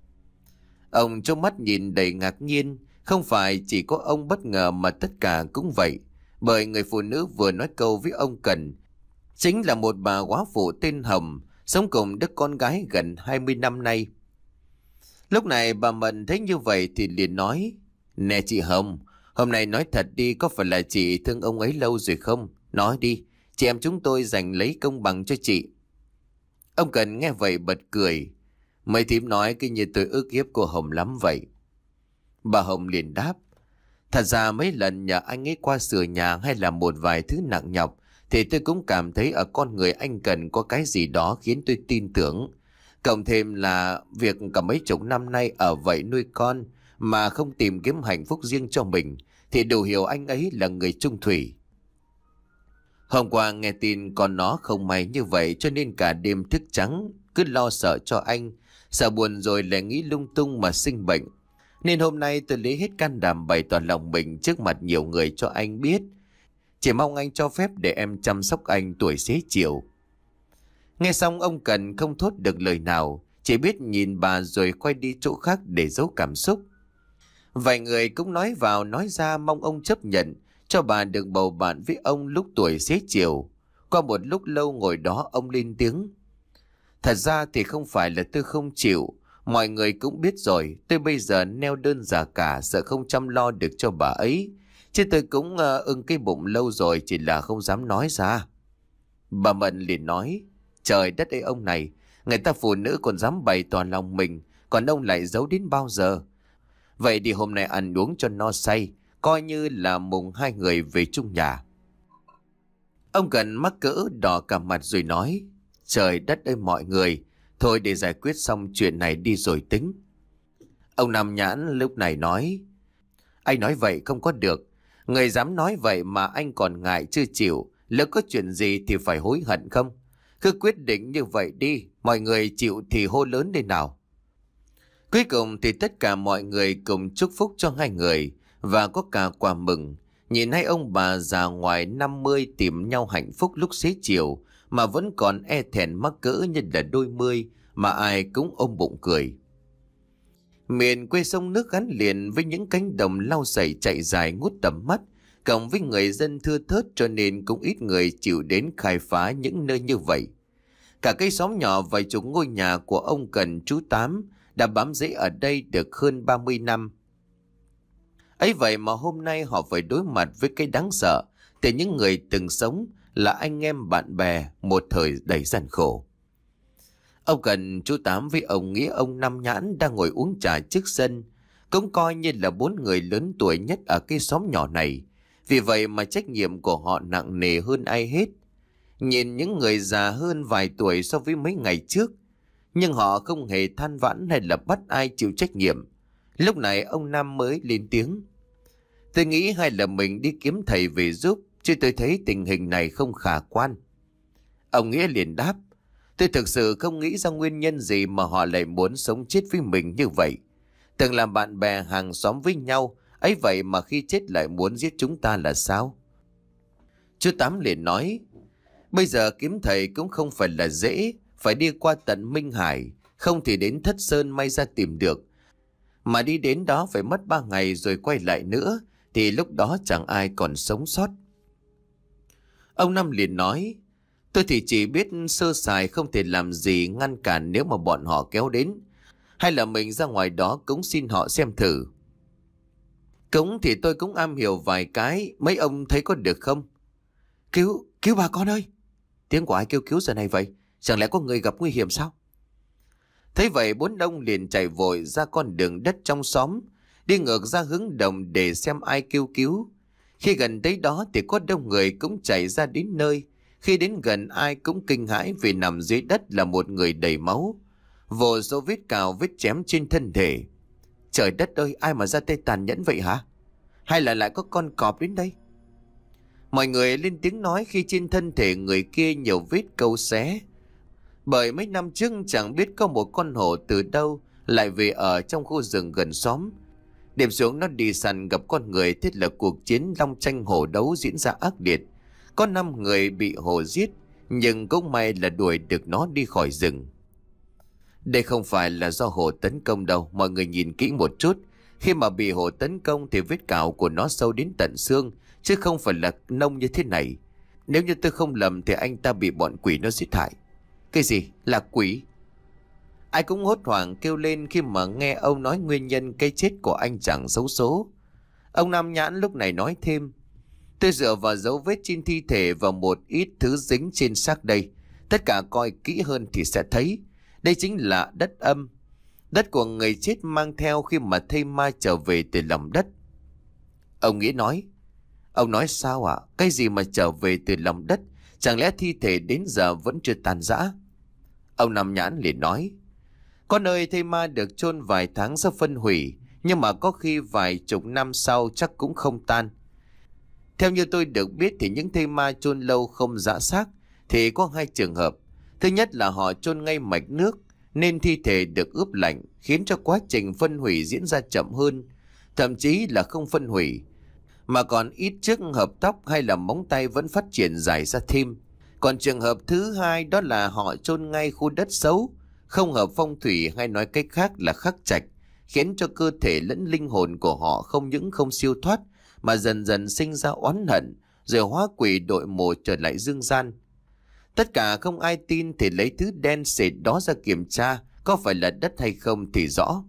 Speaker 1: Ông trong mắt nhìn đầy ngạc nhiên. Không phải chỉ có ông bất ngờ mà tất cả cũng vậy, bởi người phụ nữ vừa nói câu với ông Cần chính là một bà góa phụ tên Hồng, sống cùng đứa con gái gần hai mươi năm nay. Lúc này bà Mận thấy như vậy thì liền nói: nè chị Hồng, hôm nay nói thật đi, có phải là chị thương ông ấy lâu rồi không? Nói đi, chị em chúng tôi giành lấy công bằng cho chị. Ông Cần nghe vậy bật cười: mấy thím nói cái như tôi ức hiếp cô Hồng lắm vậy. Bà Hồng liền đáp: thật ra mấy lần nhờ anh ấy qua sửa nhà hay là một vài thứ nặng nhọc, thì tôi cũng cảm thấy ở con người anh Cần có cái gì đó khiến tôi tin tưởng. Cộng thêm là việc cả mấy chục năm nay ở vậy nuôi con mà không tìm kiếm hạnh phúc riêng cho mình, thì đủ hiểu anh ấy là người trung thủy. Hôm qua nghe tin con nó không may như vậy, cho nên cả đêm thức trắng, cứ lo sợ cho anh, sợ buồn rồi lại nghĩ lung tung mà sinh bệnh. Nên hôm nay tôi lấy hết can đảm bày tỏ lòng mình trước mặt nhiều người cho anh biết. Chỉ mong anh cho phép để em chăm sóc anh tuổi xế chiều. Nghe xong ông Cần không thốt được lời nào, chỉ biết nhìn bà rồi quay đi chỗ khác để giấu cảm xúc. Vài người cũng nói vào nói ra mong ông chấp nhận cho bà được bầu bạn với ông lúc tuổi xế chiều. Qua một lúc lâu ngồi đó, ông lên tiếng: thật ra thì không phải là tôi không chịu, mọi người cũng biết rồi, tôi bây giờ neo đơn già cả, sợ không chăm lo được cho bà ấy. Chứ tôi cũng uh, ưng cái bụng lâu rồi, chỉ là không dám nói ra. Bà Mận liền nói: trời đất ơi ông này, người ta phụ nữ còn dám bày tỏ lòng mình, còn ông lại giấu đến bao giờ? Vậy thì hôm nay ăn uống cho no say, coi như là mùng hai người về chung nhà. Ông Cần mắc cỡ đỏ cả mặt rồi nói: trời đất ơi mọi người, thôi để giải quyết xong chuyện này đi rồi tính. Ông Nam Nhãn lúc này nói: anh nói vậy không có được. Người dám nói vậy mà anh còn ngại chưa chịu, lỡ có chuyện gì thì phải hối hận không? Cứ quyết định như vậy đi, mọi người chịu thì hô lớn lên nào. Cuối cùng thì tất cả mọi người cùng chúc phúc cho hai người, và có cả quà mừng. Nhìn hai ông bà già ngoài năm mươi tìm nhau hạnh phúc lúc xế chiều mà vẫn còn e thẹn mắc cỡ như là đôi mươi, mà ai cũng ôm bụng cười. Miền quê sông nước gắn liền với những cánh đồng lau sậy chạy dài ngút tầm mắt, cộng với người dân thưa thớt, cho nên cũng ít người chịu đến khai phá những nơi như vậy. Cả cây xóm nhỏ vài chục ngôi nhà của ông Cần chú Tám đã bám rễ ở đây được hơn ba mươi năm. Ấy vậy mà hôm nay họ phải đối mặt với cái đáng sợ từ những người từng sống là anh em bạn bè một thời đầy gian khổ. Ông Cần, chú Tám với ông Nghĩa, ông Năm Nhãn đang ngồi uống trà trước sân, cũng coi như là bốn người lớn tuổi nhất ở cái xóm nhỏ này. Vì vậy mà trách nhiệm của họ nặng nề hơn ai hết. nhìn những người già hơn vài tuổi so với mấy ngày trước. Nhưng họ không hề than vãn hay là bắt ai chịu trách nhiệm. Lúc này ông Nam mới lên tiếng. Tôi nghĩ hay là mình đi kiếm thầy về giúp, chứ tôi thấy tình hình này không khả quan. Ông Nghĩa liền đáp. Tôi thực sự không nghĩ ra nguyên nhân gì mà họ lại muốn sống chết với mình như vậy. Từng làm bạn bè hàng xóm với nhau, ấy vậy mà khi chết lại muốn giết chúng ta là sao? Chú Tám liền nói. Bây giờ kiếm thầy cũng không phải là dễ, phải đi qua tận Minh Hải, không thì đến Thất Sơn may ra tìm được. Mà đi đến đó phải mất ba ngày rồi quay lại nữa, thì lúc đó chẳng ai còn sống sót. Ông Năm liền nói. Tôi thì chỉ biết sơ sài không thể làm gì ngăn cản nếu mà bọn họ kéo đến. Hay là mình ra ngoài đó cúng xin họ xem thử. Cúng thì tôi cũng am hiểu vài cái, mấy ông thấy có được không? Cứu, cứu bà con ơi! Tiếng của ai kêu cứu giờ này vậy? Chẳng lẽ có người gặp nguy hiểm sao? Thấy vậy bốn ông liền chạy vội ra con đường đất trong xóm, đi ngược ra hướng đồng để xem ai kêu cứu. Khi gần tới đó thì có đông người cũng chạy ra đến nơi. Khi đến gần ai cũng kinh hãi vì nằm dưới đất là một người đầy máu, vô số vết cào vết chém trên thân thể. Trời đất ơi, ai mà ra tay tàn nhẫn vậy hả? Hay là lại có con cọp đến đây? Mọi người lên tiếng nói khi trên thân thể người kia nhiều vết câu xé. Bởi mấy năm trước chẳng biết có một con hổ từ đâu lại về ở trong khu rừng gần xóm. Đêm xuống nó đi săn gặp con người, thế là cuộc chiến long tranh hổ đấu diễn ra ác liệt. Có năm người bị hổ giết, nhưng cũng may là đuổi được nó đi khỏi rừng. Đây không phải là do hổ tấn công đâu, mọi người nhìn kỹ một chút. Khi mà bị hổ tấn công thì vết cào của nó sâu đến tận xương, chứ không phải là nông như thế này. Nếu như tôi không lầm thì anh ta bị bọn quỷ nó giết hại. Cái gì? Là quỷ? Ai cũng hốt hoảng kêu lên khi mà nghe ông nói nguyên nhân cái chết của anh chàng xấu số. Ông Nam Nhãn lúc này nói thêm. Tôi dựa vào dấu vết trên thi thể và một ít thứ dính trên xác đây. Tất cả coi kỹ hơn thì sẽ thấy. Đây chính là đất âm. Đất của người chết mang theo khi mà thây ma trở về từ lòng đất. Ông Nghĩa nói. Ông nói sao ạ? À? Cái gì mà trở về từ lòng đất? Chẳng lẽ thi thể đến giờ vẫn chưa tan rã? Ông Nam Nhãn liền nói. Có nơi thây ma được chôn vài tháng sau phân hủy, nhưng mà có khi vài chục năm sau chắc cũng không tan. Theo như tôi được biết thì những thây ma chôn lâu không rã xác thì có hai trường hợp. Thứ nhất là họ chôn ngay mạch nước nên thi thể được ướp lạnh, khiến cho quá trình phân hủy diễn ra chậm hơn, thậm chí là không phân hủy, mà còn ít trước hợp tóc hay là móng tay vẫn phát triển dài ra thêm. Còn trường hợp thứ hai đó là họ chôn ngay khu đất xấu, không hợp phong thủy, hay nói cách khác là khắc trạch, khiến cho cơ thể lẫn linh hồn của họ không những không siêu thoát mà dần dần sinh ra oán hận, rồi hóa quỷ đội mộ trở lại dương gian. Tất cả không ai tin thì lấy thứ đen sệt đó ra kiểm tra có phải là đất hay không thì rõ.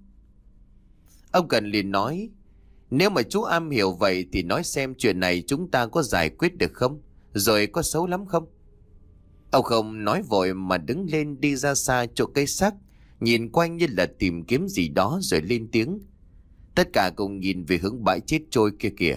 Speaker 1: Ông Cần liền nói. Nếu mà chú am hiểu vậy thì nói xem chuyện này chúng ta có giải quyết được không? Rồi có xấu lắm không? Ông không nói vội mà đứng lên đi ra xa chỗ cây xác, nhìn quanh như là tìm kiếm gì đó rồi lên tiếng. Tất cả cùng nhìn về hướng bãi chết trôi kia kìa.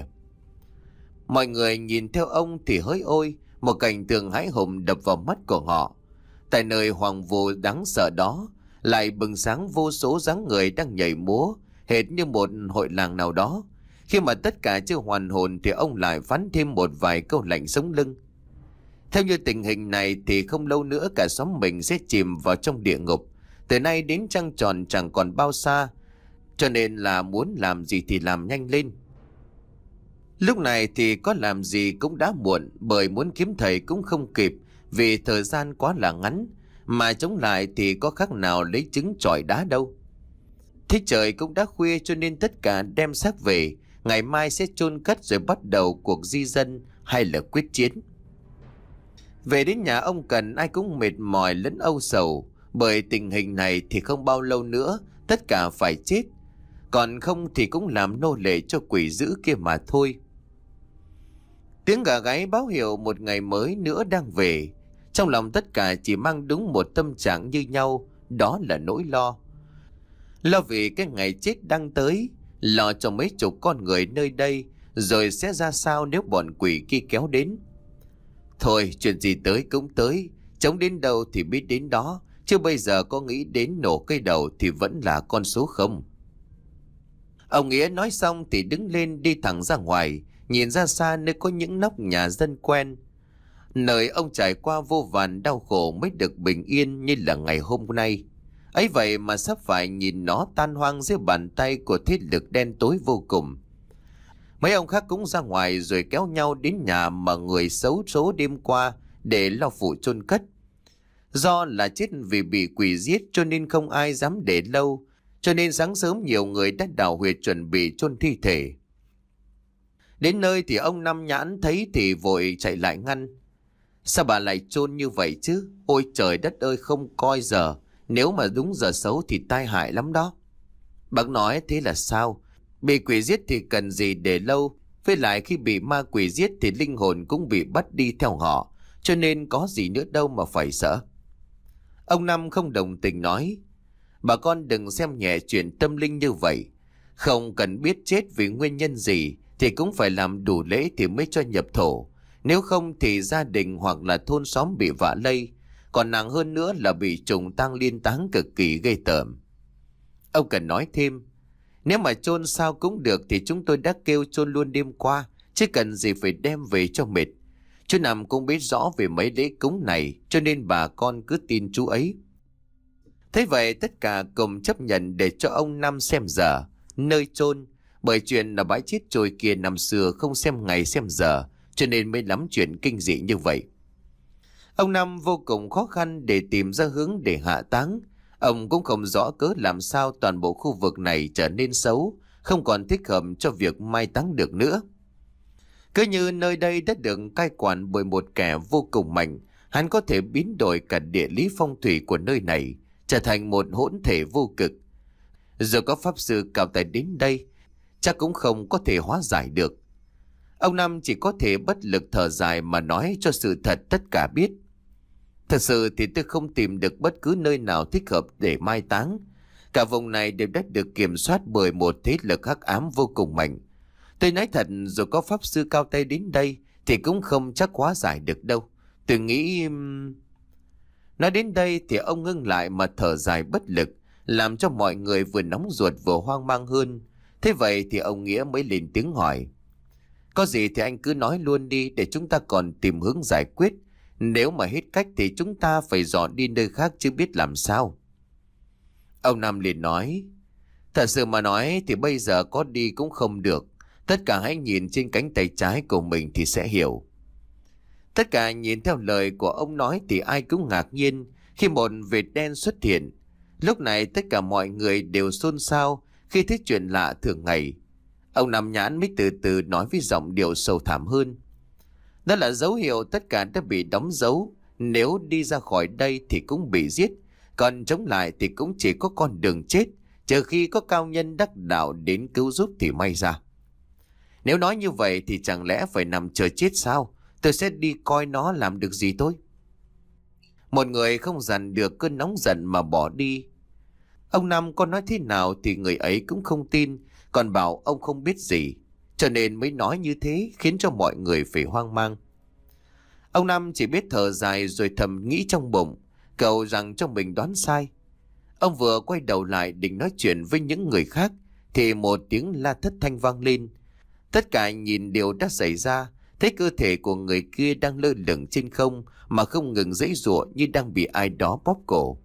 Speaker 1: Mọi người nhìn theo ông thì hỡi ôi, một cảnh tượng hãi hùng đập vào mắt của họ. Tại nơi hoàng vu đáng sợ đó lại bừng sáng vô số dáng người đang nhảy múa, hệt như một hội làng nào đó. Khi mà tất cả chưa hoàn hồn thì ông lại phán thêm một vài câu lạnh sống lưng. Theo như tình hình này thì không lâu nữa cả xóm mình sẽ chìm vào trong địa ngục. Từ nay đến trăng tròn chẳng còn bao xa, cho nên là muốn làm gì thì làm nhanh lên. Lúc này thì có làm gì cũng đã muộn, bởi muốn kiếm thầy cũng không kịp vì thời gian quá là ngắn, mà chống lại thì có khác nào lấy trứng chọi đá đâu. Thế trời cũng đã khuya cho nên tất cả đem xác về, ngày mai sẽ chôn cất rồi bắt đầu cuộc di dân hay là quyết chiến. Về đến nhà ông Cần ai cũng mệt mỏi lẫn âu sầu, bởi tình hình này thì không bao lâu nữa tất cả phải chết, còn không thì cũng làm nô lệ cho quỷ dữ kia mà thôi. Tiếng gà gáy báo hiệu một ngày mới nữa đang về. Trong lòng tất cả chỉ mang đúng một tâm trạng như nhau, đó là nỗi lo. Lo vì cái ngày chết đang tới, lo cho mấy chục con người nơi đây, rồi sẽ ra sao nếu bọn quỷ kia kéo đến. Thôi chuyện gì tới cũng tới, chống đến đâu thì biết đến đó, chứ bây giờ có nghĩ đến nổ cây đầu thì vẫn là con số không. Ông Nghĩa nói xong thì đứng lên đi thẳng ra ngoài, nhìn ra xa nơi có những nóc nhà dân quen. Nơi ông trải qua vô vàn đau khổ mới được bình yên như là ngày hôm nay. Ấy vậy mà sắp phải nhìn nó tan hoang dưới bàn tay của thế lực đen tối vô cùng. Mấy ông khác cũng ra ngoài rồi kéo nhau đến nhà mà người xấu số đêm qua để lo phụ chôn cất. Do là chết vì bị quỷ giết cho nên không ai dám để lâu, cho nên sáng sớm nhiều người đã đào huyệt chuẩn bị chôn thi thể. Đến nơi thì ông Năm Nhãn thấy thì vội chạy lại ngăn. Sao bà lại chôn như vậy chứ? Ôi trời đất ơi, không coi giờ, nếu mà đúng giờ xấu thì tai hại lắm đó. Bác nói thế là sao? Bị quỷ giết thì cần gì để lâu, với lại khi bị ma quỷ giết thì linh hồn cũng bị bắt đi theo họ, cho nên có gì nữa đâu mà phải sợ. Ông Năm không đồng tình nói, bà con đừng xem nhẹ chuyện tâm linh như vậy. Không cần biết chết vì nguyên nhân gì thì cũng phải làm đủ lễ thì mới cho nhập thổ. Nếu không thì gia đình hoặc là thôn xóm bị vạ lây, còn nặng hơn nữa là bị trùng tang liên táng cực kỳ ghê tởm. Ông cần nói thêm, nếu mà chôn sao cũng được thì chúng tôi đã kêu chôn luôn đêm qua, chứ cần gì phải đem về cho mệt. Chú Năm cũng biết rõ về mấy lễ cúng này, cho nên bà con cứ tin chú ấy. Thế vậy tất cả cùng chấp nhận để cho ông Năm xem giờ, nơi chôn, bởi chuyện là bãi chết trôi kia năm xưa không xem ngày xem giờ, cho nên mới lắm chuyện kinh dị như vậy. Ông Năm vô cùng khó khăn để tìm ra hướng để hạ táng. Ông cũng không rõ cớ làm sao toàn bộ khu vực này trở nên xấu, không còn thích hợp cho việc mai táng được nữa. Cứ như nơi đây đã được cai quản bởi một kẻ vô cùng mạnh, hắn có thể biến đổi cả địa lý phong thủy của nơi này, trở thành một hỗn thể vô cực. Dù có pháp sư cao tài đến đây, chắc cũng không có thể hóa giải được. Ông Năm chỉ có thể bất lực thở dài mà nói cho sự thật tất cả biết. Thật sự thì tôi không tìm được bất cứ nơi nào thích hợp để mai táng. Cả vùng này đều đã được kiểm soát bởi một thế lực hắc ám vô cùng mạnh. Tôi nói thật, dù có pháp sư cao tay đến đây thì cũng không chắc hóa giải được đâu. Tôi nghĩ... Nói đến đây thì ông ngưng lại mà thở dài bất lực, làm cho mọi người vừa nóng ruột vừa hoang mang hơn. Thế vậy thì ông Nghĩa mới lên tiếng hỏi, có gì thì anh cứ nói luôn đi để chúng ta còn tìm hướng giải quyết. Nếu mà hết cách thì chúng ta phải dọn đi nơi khác chứ biết làm sao. Ông Năm liền nói, thật sự mà nói thì bây giờ có đi cũng không được. Tất cả hãy nhìn trên cánh tay trái của mình thì sẽ hiểu. Tất cả nhìn theo lời của ông nói thì ai cũng ngạc nhiên khi một vệt đen xuất hiện. Lúc này tất cả mọi người đều xôn xao khi thấy chuyện lạ thường ngày. Ông Năm Nhãn mới từ từ nói với giọng điệu sâu thẳm hơn. Đó là dấu hiệu tất cả đã bị đóng dấu. Nếu đi ra khỏi đây thì cũng bị giết, còn chống lại thì cũng chỉ có con đường chết, trừ khi có cao nhân đắc đạo đến cứu giúp thì may ra. Nếu nói như vậy thì chẳng lẽ phải nằm chờ chết sao? Tôi sẽ đi coi nó làm được gì tôi. Một người không dằn được cơn nóng giận mà bỏ đi. Ông Năm có nói thế nào thì người ấy cũng không tin, còn bảo ông không biết gì, cho nên mới nói như thế, khiến cho mọi người phải hoang mang. Ông Năm chỉ biết thở dài rồi thầm nghĩ trong bụng, cầu rằng cho mình đoán sai. Ông vừa quay đầu lại định nói chuyện với những người khác thì một tiếng la thất thanh vang lên. Tất cả nhìn điều đã xảy ra, thấy cơ thể của người kia đang lơ lửng trên không mà không ngừng giãy giụa như đang bị ai đó bóp cổ.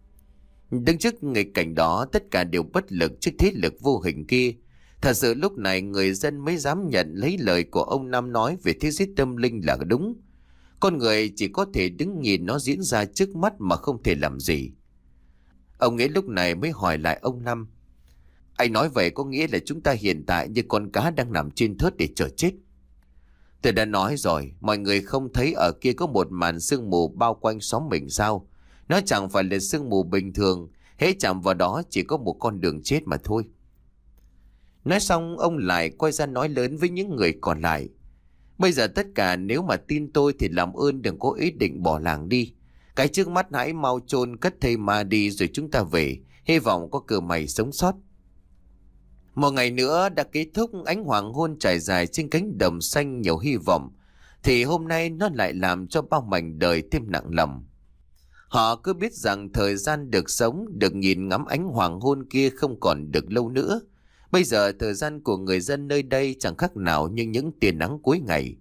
Speaker 1: Đứng trước nghịch cảnh đó, tất cả đều bất lực trước thế lực vô hình kia. Thật sự lúc này người dân mới dám nhận lấy lời của ông Năm nói về thế giới tâm linh là đúng. Con người chỉ có thể đứng nhìn nó diễn ra trước mắt mà không thể làm gì. Ông Nghĩa lúc này mới hỏi lại ông Năm, anh nói vậy có nghĩa là chúng ta hiện tại như con cá đang nằm trên thớt để chờ chết? Tôi đã nói rồi, mọi người không thấy ở kia có một màn sương mù bao quanh xóm mình sao? Nó chẳng phải là sương mù bình thường, hễ chạm vào đó chỉ có một con đường chết mà thôi. Nói xong ông lại quay ra nói lớn với những người còn lại. Bây giờ tất cả nếu mà tin tôi thì làm ơn đừng có ý định bỏ làng đi. Cái trước mắt hãy mau chôn cất thây ma đi rồi chúng ta về, hy vọng có cơ may sống sót. Một ngày nữa đã kết thúc, ánh hoàng hôn trải dài trên cánh đồng xanh nhiều hy vọng. thì hôm nay nó lại làm cho bao mảnh đời thêm nặng lòng. Họ cứ biết rằng thời gian được sống, được nhìn ngắm ánh hoàng hôn kia không còn được lâu nữa. Bây giờ thời gian của người dân nơi đây chẳng khác nào như những tia nắng cuối ngày.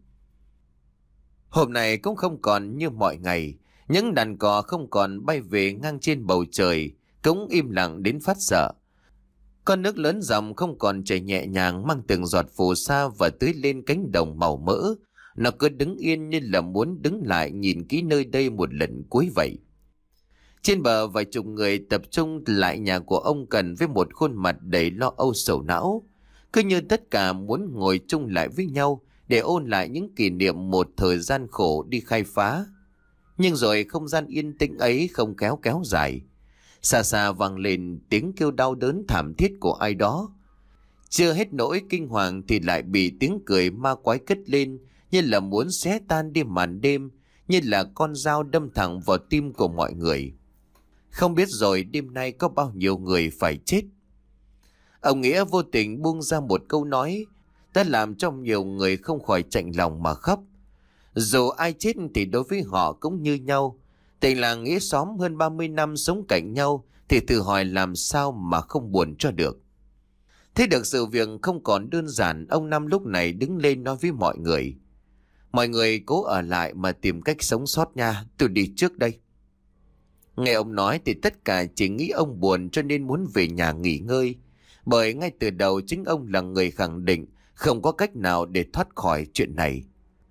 Speaker 1: Hôm nay cũng không còn như mọi ngày, những đàn cò không còn bay về ngang trên bầu trời, cũng im lặng đến phát sợ. Con nước lớn dòng không còn chảy nhẹ nhàng mang từng giọt phù sa và tưới lên cánh đồng màu mỡ. Nó cứ đứng yên như là muốn đứng lại nhìn kỹ nơi đây một lần cuối vậy. Trên bờ vài chục người tập trung lại nhà của ông Cần với một khuôn mặt đầy lo âu sầu não. Cứ như tất cả muốn ngồi chung lại với nhau để ôn lại những kỷ niệm một thời gian khổ đi khai phá. Nhưng rồi không gian yên tĩnh ấy không kéo kéo dài. Xa xa vang lên tiếng kêu đau đớn thảm thiết của ai đó. Chưa hết nỗi kinh hoàng thì lại bị tiếng cười ma quái cất lên, như là muốn xé tan đi màn đêm, như là con dao đâm thẳng vào tim của mọi người. Không biết rồi đêm nay có bao nhiêu người phải chết. Ông Nghĩa vô tình buông ra một câu nói đã làm cho nhiều người không khỏi chạnh lòng mà khóc. Dù ai chết thì đối với họ cũng như nhau. Tình làng nghĩa xóm hơn ba mươi năm sống cạnh nhau thì tự hỏi làm sao mà không buồn cho được. Thấy được sự việc không còn đơn giản, ông Năm lúc này đứng lên nói với mọi người. Mọi người cố ở lại mà tìm cách sống sót nha, tôi đi trước đây. Nghe ông nói thì tất cả chỉ nghĩ ông buồn cho nên muốn về nhà nghỉ ngơi. Bởi ngay từ đầu chính ông là người khẳng định không có cách nào để thoát khỏi chuyện này.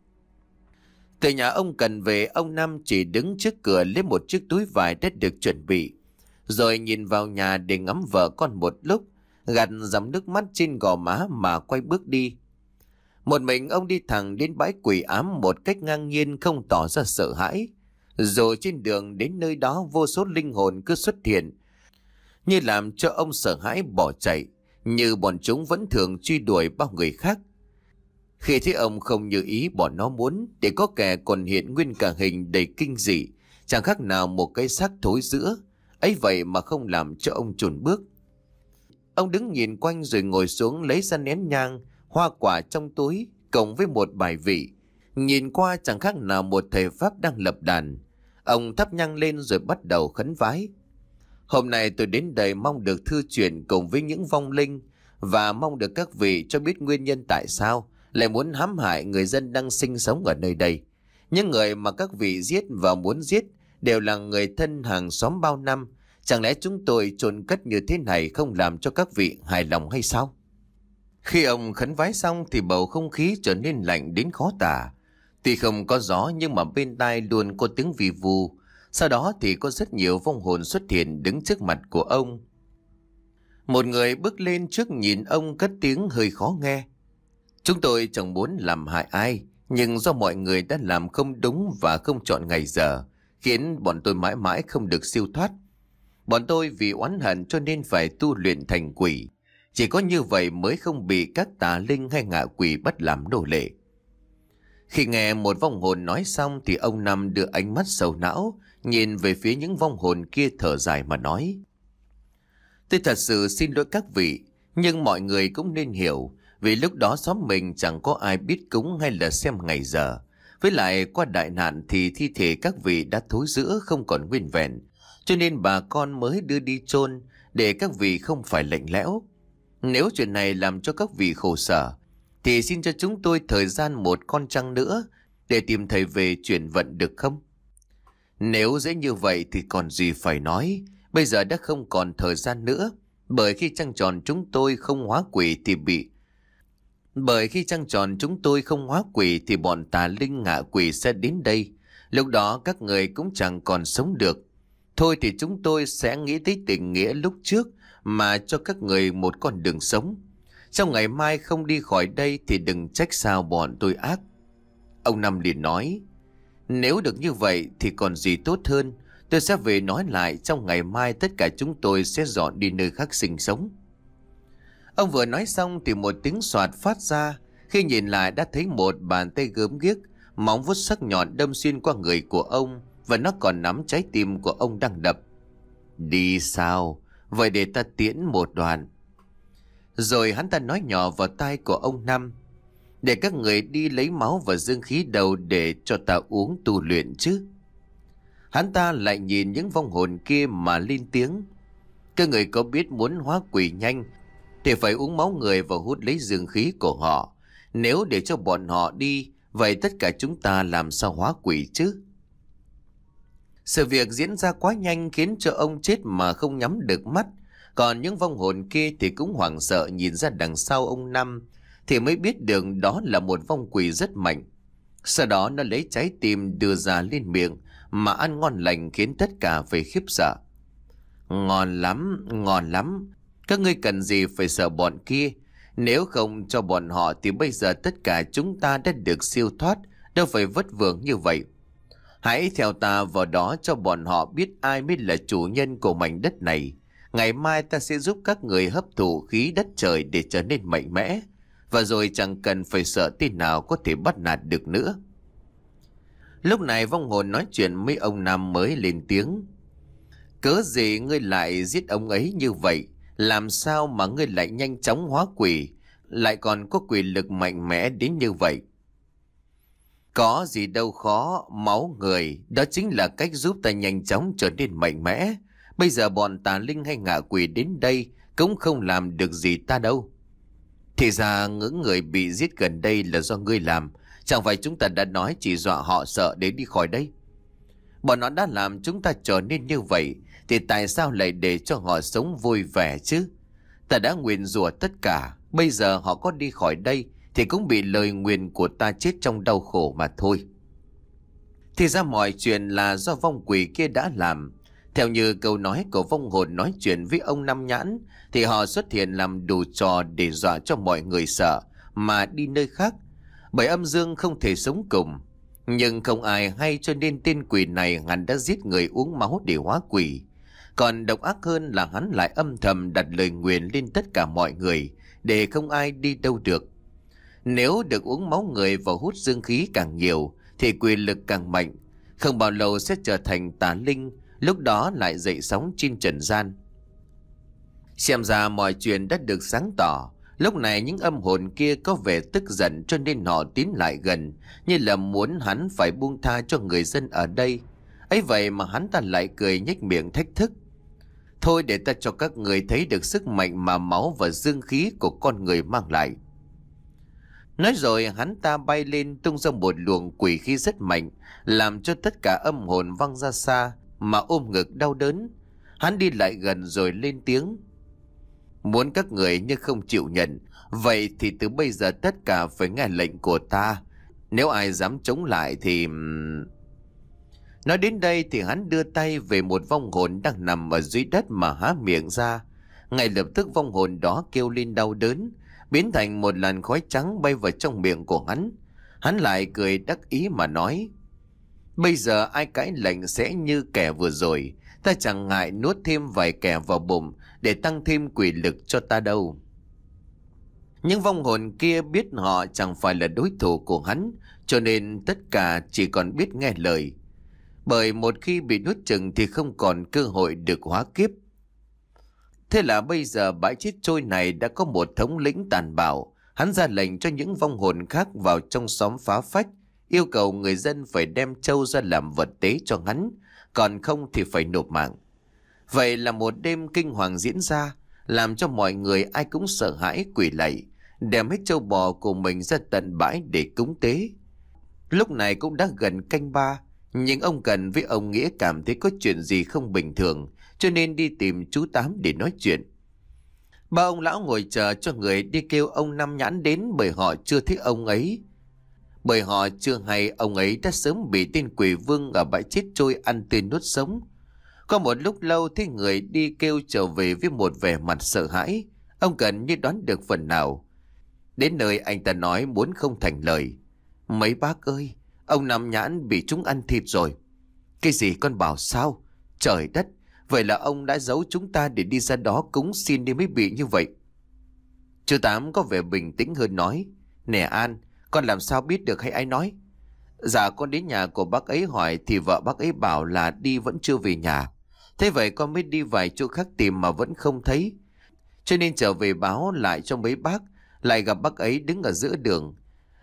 Speaker 1: Từ nhà ông Cần về, ông Năm chỉ đứng trước cửa lấy một chiếc túi vải đã được chuẩn bị. Rồi nhìn vào nhà để ngắm vợ con một lúc, gạt dòng nước mắt trên gò má mà quay bước đi. Một mình ông đi thẳng đến bãi quỷ ám một cách ngang nhiên không tỏ ra sợ hãi. Rồi trên đường đến nơi đó vô số linh hồn cứ xuất hiện, như làm cho ông sợ hãi bỏ chạy, như bọn chúng vẫn thường truy đuổi bao người khác. Khi thấy ông không như ý bọn nó muốn, để có kẻ còn hiện nguyên cả hình đầy kinh dị, chẳng khác nào một cái xác thối rữa, ấy vậy mà không làm cho ông chùn bước. Ông đứng nhìn quanh rồi ngồi xuống lấy ra nén nhang, hoa quả trong túi, cộng với một bài vị. Nhìn qua chẳng khác nào một thầy Pháp đang lập đàn. Ông thắp nhang lên rồi bắt đầu khấn vái. Hôm nay tôi đến đây mong được thư chuyện cùng với những vong linh, và mong được các vị cho biết nguyên nhân tại sao lại muốn hãm hại người dân đang sinh sống ở nơi đây. Những người mà các vị giết và muốn giết đều là người thân hàng xóm bao năm. Chẳng lẽ chúng tôi chôn cất như thế này không làm cho các vị hài lòng hay sao? Khi ông khấn vái xong thì bầu không khí trở nên lạnh đến khó tả. Tuy không có gió nhưng mà bên tai luôn có tiếng vì vù. Sau đó thì có rất nhiều vong hồn xuất hiện đứng trước mặt của ông. Một người bước lên trước nhìn ông cất tiếng hơi khó nghe. Chúng tôi chẳng muốn làm hại ai, nhưng do mọi người đã làm không đúng và không chọn ngày giờ, khiến bọn tôi mãi mãi không được siêu thoát. Bọn tôi vì oán hận cho nên phải tu luyện thành quỷ. Chỉ có như vậy mới không bị các tà linh hay ngạ quỷ bắt làm nô lệ. Khi nghe một vong hồn nói xong thì ông Năm đưa ánh mắt sầu não, nhìn về phía những vong hồn kia thở dài mà nói. Tôi thật sự xin lỗi các vị, nhưng mọi người cũng nên hiểu, vì lúc đó xóm mình chẳng có ai biết cúng hay là xem ngày giờ. Với lại qua đại nạn thì thi thể các vị đã thối rữa không còn nguyên vẹn, cho nên bà con mới đưa đi chôn để các vị không phải lạnh lẽo. Nếu chuyện này làm cho các vị khổ sở, thì xin cho chúng tôi thời gian một con trăng nữa để tìm thầy về chuyển vận được không? Nếu dễ như vậy thì còn gì phải nói, bây giờ đã không còn thời gian nữa, bởi khi trăng tròn chúng tôi không hóa quỷ thì bị... Bởi khi trăng tròn chúng tôi không hóa quỷ thì bọn tà linh ngạ quỷ sẽ đến đây, lúc đó các người cũng chẳng còn sống được. Thôi thì chúng tôi sẽ nghĩ tới tình nghĩa lúc trước mà cho các người một con đường sống. Trong ngày mai không đi khỏi đây thì đừng trách sao bọn tôi ác. Ông Năm liền nói, nếu được như vậy thì còn gì tốt hơn. Tôi sẽ về nói lại, trong ngày mai tất cả chúng tôi sẽ dọn đi nơi khác sinh sống. Ông vừa nói xong thì một tiếng xoạt phát ra. Khi nhìn lại đã thấy một bàn tay gớm ghiếc, móng vuốt sắc nhọn đâm xuyên qua người của ông, và nó còn nắm trái tim của ông đang đập. Đi sao? Vậy để ta tiễn một đoạn. Rồi hắn ta nói nhỏ vào tai của ông Năm, Để các người đi lấy máu và dương khí đâu để cho ta uống tu luyện chứ? Hắn ta lại nhìn những vong hồn kia mà lên tiếng. Các người có biết muốn hóa quỷ nhanh thì phải uống máu người và hút lấy dương khí của họ. Nếu để cho bọn họ đi, vậy tất cả chúng ta làm sao hóa quỷ chứ? Sự việc diễn ra quá nhanh khiến cho ông chết mà không nhắm được mắt. Còn những vong hồn kia thì cũng hoảng sợ nhìn ra đằng sau ông Năm thì mới biết được đó là một vong quỷ rất mạnh. Sau đó nó lấy trái tim đưa ra lên miệng mà ăn ngon lành khiến tất cả phải khiếp sợ. Ngon lắm, ngon lắm. Các ngươi cần gì phải sợ bọn kia? Nếu không cho bọn họ thì bây giờ tất cả chúng ta đã được siêu thoát, đâu phải vất vưởng như vậy. Hãy theo ta vào đó cho bọn họ biết ai mới là chủ nhân của mảnh đất này. Ngày mai ta sẽ giúp các người hấp thụ khí đất trời để trở nên mạnh mẽ. Và rồi chẳng cần phải sợ tên nào có thể bắt nạt được nữa. Lúc này vong hồn nói chuyện mấy ông Nam mới lên tiếng. Cớ gì ngươi lại giết ông ấy như vậy? Làm sao mà ngươi lại nhanh chóng hóa quỷ, lại còn có quỷ lực mạnh mẽ đến như vậy? Có gì đâu khó, máu người, đó chính là cách giúp ta nhanh chóng trở nên mạnh mẽ. Bây giờ bọn tà linh hay ngạ quỷ đến đây cũng không làm được gì ta đâu. Thì ra những người bị giết gần đây là do ngươi làm. Chẳng phải chúng ta đã nói chỉ dọa họ sợ để đi khỏi đây? Bọn nó đã làm chúng ta trở nên như vậy, thì tại sao lại để cho họ sống vui vẻ chứ? Ta đã nguyền rủa tất cả, bây giờ họ có đi khỏi đây thì cũng bị lời nguyền của ta chết trong đau khổ mà thôi. Thì ra mọi chuyện là do vong quỷ kia đã làm. Theo như câu nói của vong hồn nói chuyện với ông Năm Nhãn, thì họ xuất hiện làm đủ trò để dọa cho mọi người sợ mà đi nơi khác. Bởi âm dương không thể sống cùng. Nhưng không ai hay cho nên tên quỷ này hắn đã giết người uống máu để hóa quỷ. Còn độc ác hơn là hắn lại âm thầm đặt lời nguyền lên tất cả mọi người để không ai đi đâu được. Nếu được uống máu người và hút dương khí càng nhiều thì quỷ lực càng mạnh. Không bao lâu sẽ trở thành tà linh, lúc đó lại dậy sóng trên trần gian. Xem ra mọi chuyện đã được sáng tỏ. Lúc này những âm hồn kia có vẻ tức giận cho nên họ tiến lại gần, như là muốn hắn phải buông tha cho người dân ở đây. Ấy vậy mà hắn ta lại cười nhếch miệng thách thức. Thôi để ta cho các người thấy được sức mạnh mà máu và dương khí của con người mang lại. Nói rồi hắn ta bay lên tung ra một luồng quỷ khí rất mạnh, làm cho tất cả âm hồn văng ra xa mà ôm ngực đau đớn. Hắn đi lại gần rồi lên tiếng. Muốn các người nhưng không chịu nhận, vậy thì từ bây giờ tất cả phải nghe lệnh của ta. Nếu ai dám chống lại thì... Nói đến đây thì hắn đưa tay về một vong hồn đang nằm ở dưới đất mà há miệng ra. Ngay lập tức vong hồn đó kêu lên đau đớn, biến thành một làn khói trắng bay vào trong miệng của hắn. Hắn lại cười đắc ý mà nói. Bây giờ ai cãi lệnh sẽ như kẻ vừa rồi. Ta chẳng ngại nuốt thêm vài kẻ vào bụng để tăng thêm quỷ lực cho ta đâu. Nhưng vong hồn kia biết họ chẳng phải là đối thủ của hắn, cho nên tất cả chỉ còn biết nghe lời. Bởi một khi bị nuốt chừng thì không còn cơ hội được hóa kiếp. Thế là bây giờ bãi chết trôi này đã có một thống lĩnh tàn bạo. Hắn ra lệnh cho những vong hồn khác vào trong xóm phá phách, yêu cầu người dân phải đem trâu ra làm vật tế cho hắn, còn không thì phải nộp mạng. Vậy là một đêm kinh hoàng diễn ra, làm cho mọi người ai cũng sợ hãi quỳ lạy, đem hết trâu bò của mình ra tận bãi để cúng tế. Lúc này cũng đã gần canh ba, nhưng ông Cần với ông Nghĩa cảm thấy có chuyện gì không bình thường, cho nên đi tìm chú Tám để nói chuyện. Ba ông lão ngồi chờ cho người đi kêu ông Năm Nhãn đến, bởi họ chưa thấy ông ấy. Bởi họ chưa hay ông ấy đã sớm bị tên quỷ vương ở bãi chết trôi ăn tươi nuốt sống. Có một lúc lâu thấy người đi kêu trở về với một vẻ mặt sợ hãi. Ông Cần như đoán được phần nào. Đến nơi anh ta nói muốn không thành lời. Mấy bác ơi, ông Năm Nhãn bị chúng ăn thịt rồi. Cái gì con bảo sao? Trời đất, vậy là ông đã giấu chúng ta để đi ra đó cúng xin đi mới bị như vậy. Chú Tám có vẻ bình tĩnh hơn nói. Nè An, con làm sao biết được hay ai nói? Dạ con đến nhà của bác ấy hỏi thì vợ bác ấy bảo là đi vẫn chưa về nhà. Thế vậy con mới đi vài chỗ khác tìm mà vẫn không thấy. Cho nên trở về báo lại cho mấy bác, lại gặp bác ấy đứng ở giữa đường.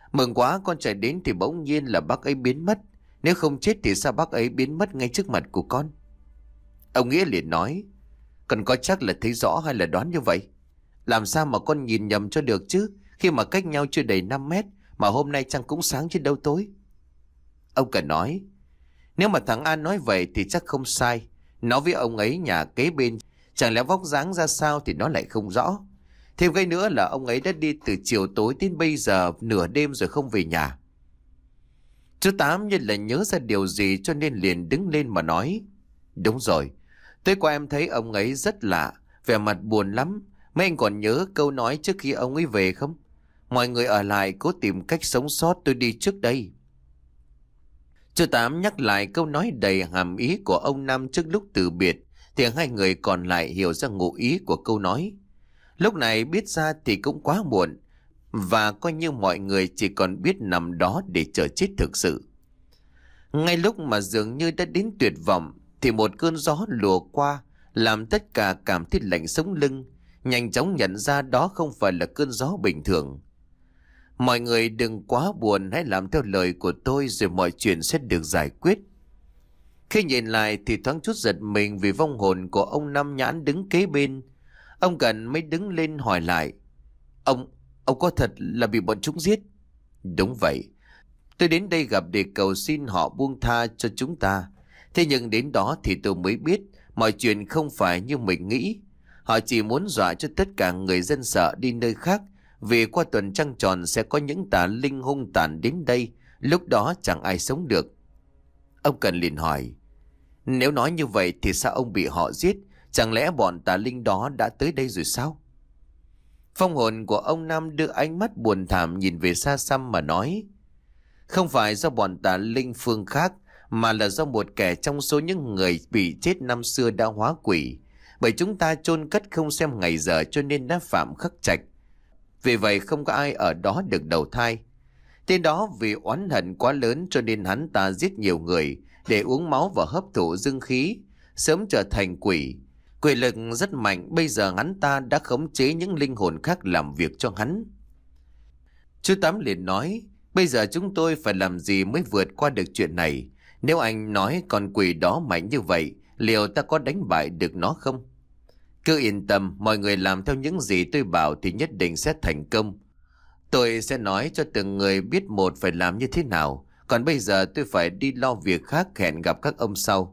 Speaker 1: Mừng quá, con chạy đến thì bỗng nhiên là bác ấy biến mất. Nếu không chết thì sao bác ấy biến mất ngay trước mặt của con? Ông Nghĩa liền nói, con có chắc là thấy rõ hay là đoán như vậy? Làm sao mà con nhìn nhầm cho được chứ, khi mà cách nhau chưa đầy năm mét, mà hôm nay trăng cũng sáng chứ đâu tối. Ông Cần nói, nếu mà thằng An nói vậy thì chắc không sai. Nó với ông ấy nhà kế bên, chẳng lẽ vóc dáng ra sao thì nó lại không rõ. Thêm cái nữa là ông ấy đã đi từ chiều tối đến bây giờ nửa đêm rồi không về nhà. Chú Tám như là nhớ ra điều gì cho nên liền đứng lên mà nói, đúng rồi, tối qua em thấy ông ấy rất lạ, vẻ mặt buồn lắm. Mấy anh còn nhớ câu nói trước khi ông ấy về không? Mọi người ở lại cố tìm cách sống sót, tôi đi trước đây. Chú Tám nhắc lại câu nói đầy hàm ý của ông Năm trước lúc từ biệt, thì hai người còn lại hiểu ra ngụ ý của câu nói. Lúc này biết ra thì cũng quá muộn, và coi như mọi người chỉ còn biết nằm đó để chờ chết thực sự. Ngay lúc mà dường như đã đến tuyệt vọng, thì một cơn gió lùa qua, làm tất cả cảm thấy lạnh sống lưng, nhanh chóng nhận ra đó không phải là cơn gió bình thường. Mọi người đừng quá buồn, hãy làm theo lời của tôi rồi mọi chuyện sẽ được giải quyết. Khi nhìn lại thì thoáng chút giật mình vì vong hồn của ông Năm Nhãn đứng kế bên. Ông Cần mới đứng lên hỏi lại, Ông, ông có thật là bị bọn chúng giết? Đúng vậy. Tôi đến đây gặp để cầu xin họ buông tha cho chúng ta. Thế nhưng đến đó thì tôi mới biết mọi chuyện không phải như mình nghĩ. Họ chỉ muốn dọa cho tất cả người dân sợ đi nơi khác, vì qua tuần trăng tròn sẽ có những tà linh hung tàn đến đây, lúc đó chẳng ai sống được. Ông Cần liền hỏi, nếu nói như vậy thì sao ông bị họ giết? Chẳng lẽ bọn tà linh đó đã tới đây rồi sao? Phong hồn của ông Năm đưa ánh mắt buồn thảm nhìn về xa xăm mà nói, không phải do bọn tà linh phương khác, mà là do một kẻ trong số những người bị chết năm xưa đã hóa quỷ. Bởi chúng ta chôn cất không xem ngày giờ cho nên đã phạm khắc trạch. Vì vậy không có ai ở đó được đầu thai. Tên đó vì oán hận quá lớn cho nên hắn ta giết nhiều người để uống máu và hấp thụ dương khí, sớm trở thành quỷ. Quỷ lực rất mạnh, bây giờ hắn ta đã khống chế những linh hồn khác làm việc cho hắn. Chú Tám liền nói, bây giờ chúng tôi phải làm gì mới vượt qua được chuyện này? Nếu anh nói con quỷ đó mạnh như vậy, liệu ta có đánh bại được nó không? Cứ yên tâm, mọi người làm theo những gì tôi bảo thì nhất định sẽ thành công. Tôi sẽ nói cho từng người biết một phải làm như thế nào. Còn bây giờ tôi phải đi lo việc khác, hẹn gặp các ông sau.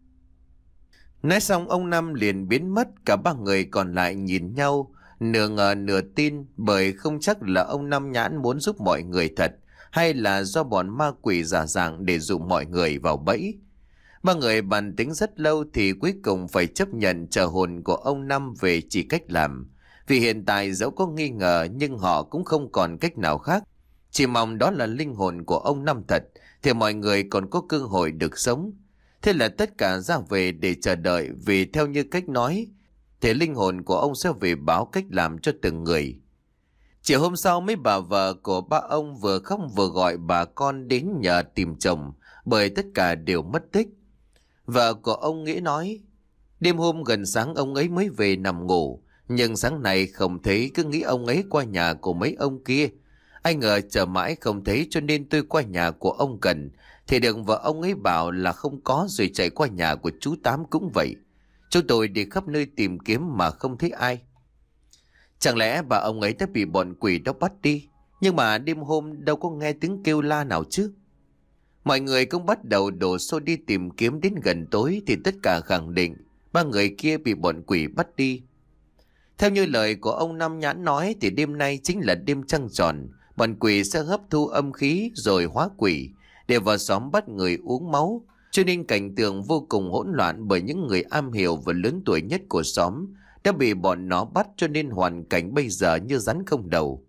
Speaker 1: Nói xong ông Năm liền biến mất. Cả ba người còn lại nhìn nhau, nửa ngờ nửa tin, bởi không chắc là ông Năm Nhãn muốn giúp mọi người thật, hay là do bọn ma quỷ giả dạng để dụ mọi người vào bẫy. Ba người bàn tính rất lâu thì cuối cùng phải chấp nhận chờ hồn của ông Năm về chỉ cách làm. Vì hiện tại dẫu có nghi ngờ nhưng họ cũng không còn cách nào khác. Chỉ mong đó là linh hồn của ông Năm thật, thì mọi người còn có cơ hội được sống. Thế là tất cả ra về để chờ đợi, vì theo như cách nói thì linh hồn của ông sẽ về báo cách làm cho từng người. Chiều hôm sau, mấy bà vợ của ba ông vừa khóc vừa gọi bà con đến nhờ tìm chồng, bởi tất cả đều mất tích. Vợ của ông Nghĩa nói, đêm hôm gần sáng ông ấy mới về nằm ngủ, nhưng sáng nay không thấy, cứ nghĩ ông ấy qua nhà của mấy ông kia. Anh ngờ chờ mãi không thấy cho nên tôi qua nhà của ông Cần, thì được vợ ông ấy bảo là không có, rồi chạy qua nhà của chú Tám cũng vậy. Chúng tôi đi khắp nơi tìm kiếm mà không thấy ai. Chẳng lẽ bà ông ấy đã bị bọn quỷ đó bắt đi? Nhưng mà đêm hôm đâu có nghe tiếng kêu la nào chứ? Mọi người cũng bắt đầu đổ xô đi tìm kiếm, đến gần tối thì tất cả khẳng định ba người kia bị bọn quỷ bắt đi. Theo như lời của ông Năm Nhãn nói thì đêm nay chính là đêm trăng tròn, bọn quỷ sẽ hấp thu âm khí rồi hóa quỷ để vào xóm bắt người uống máu, cho nên cảnh tượng vô cùng hỗn loạn, bởi những người am hiểu và lớn tuổi nhất của xóm đã bị bọn nó bắt, cho nên hoàn cảnh bây giờ như rắn không đầu.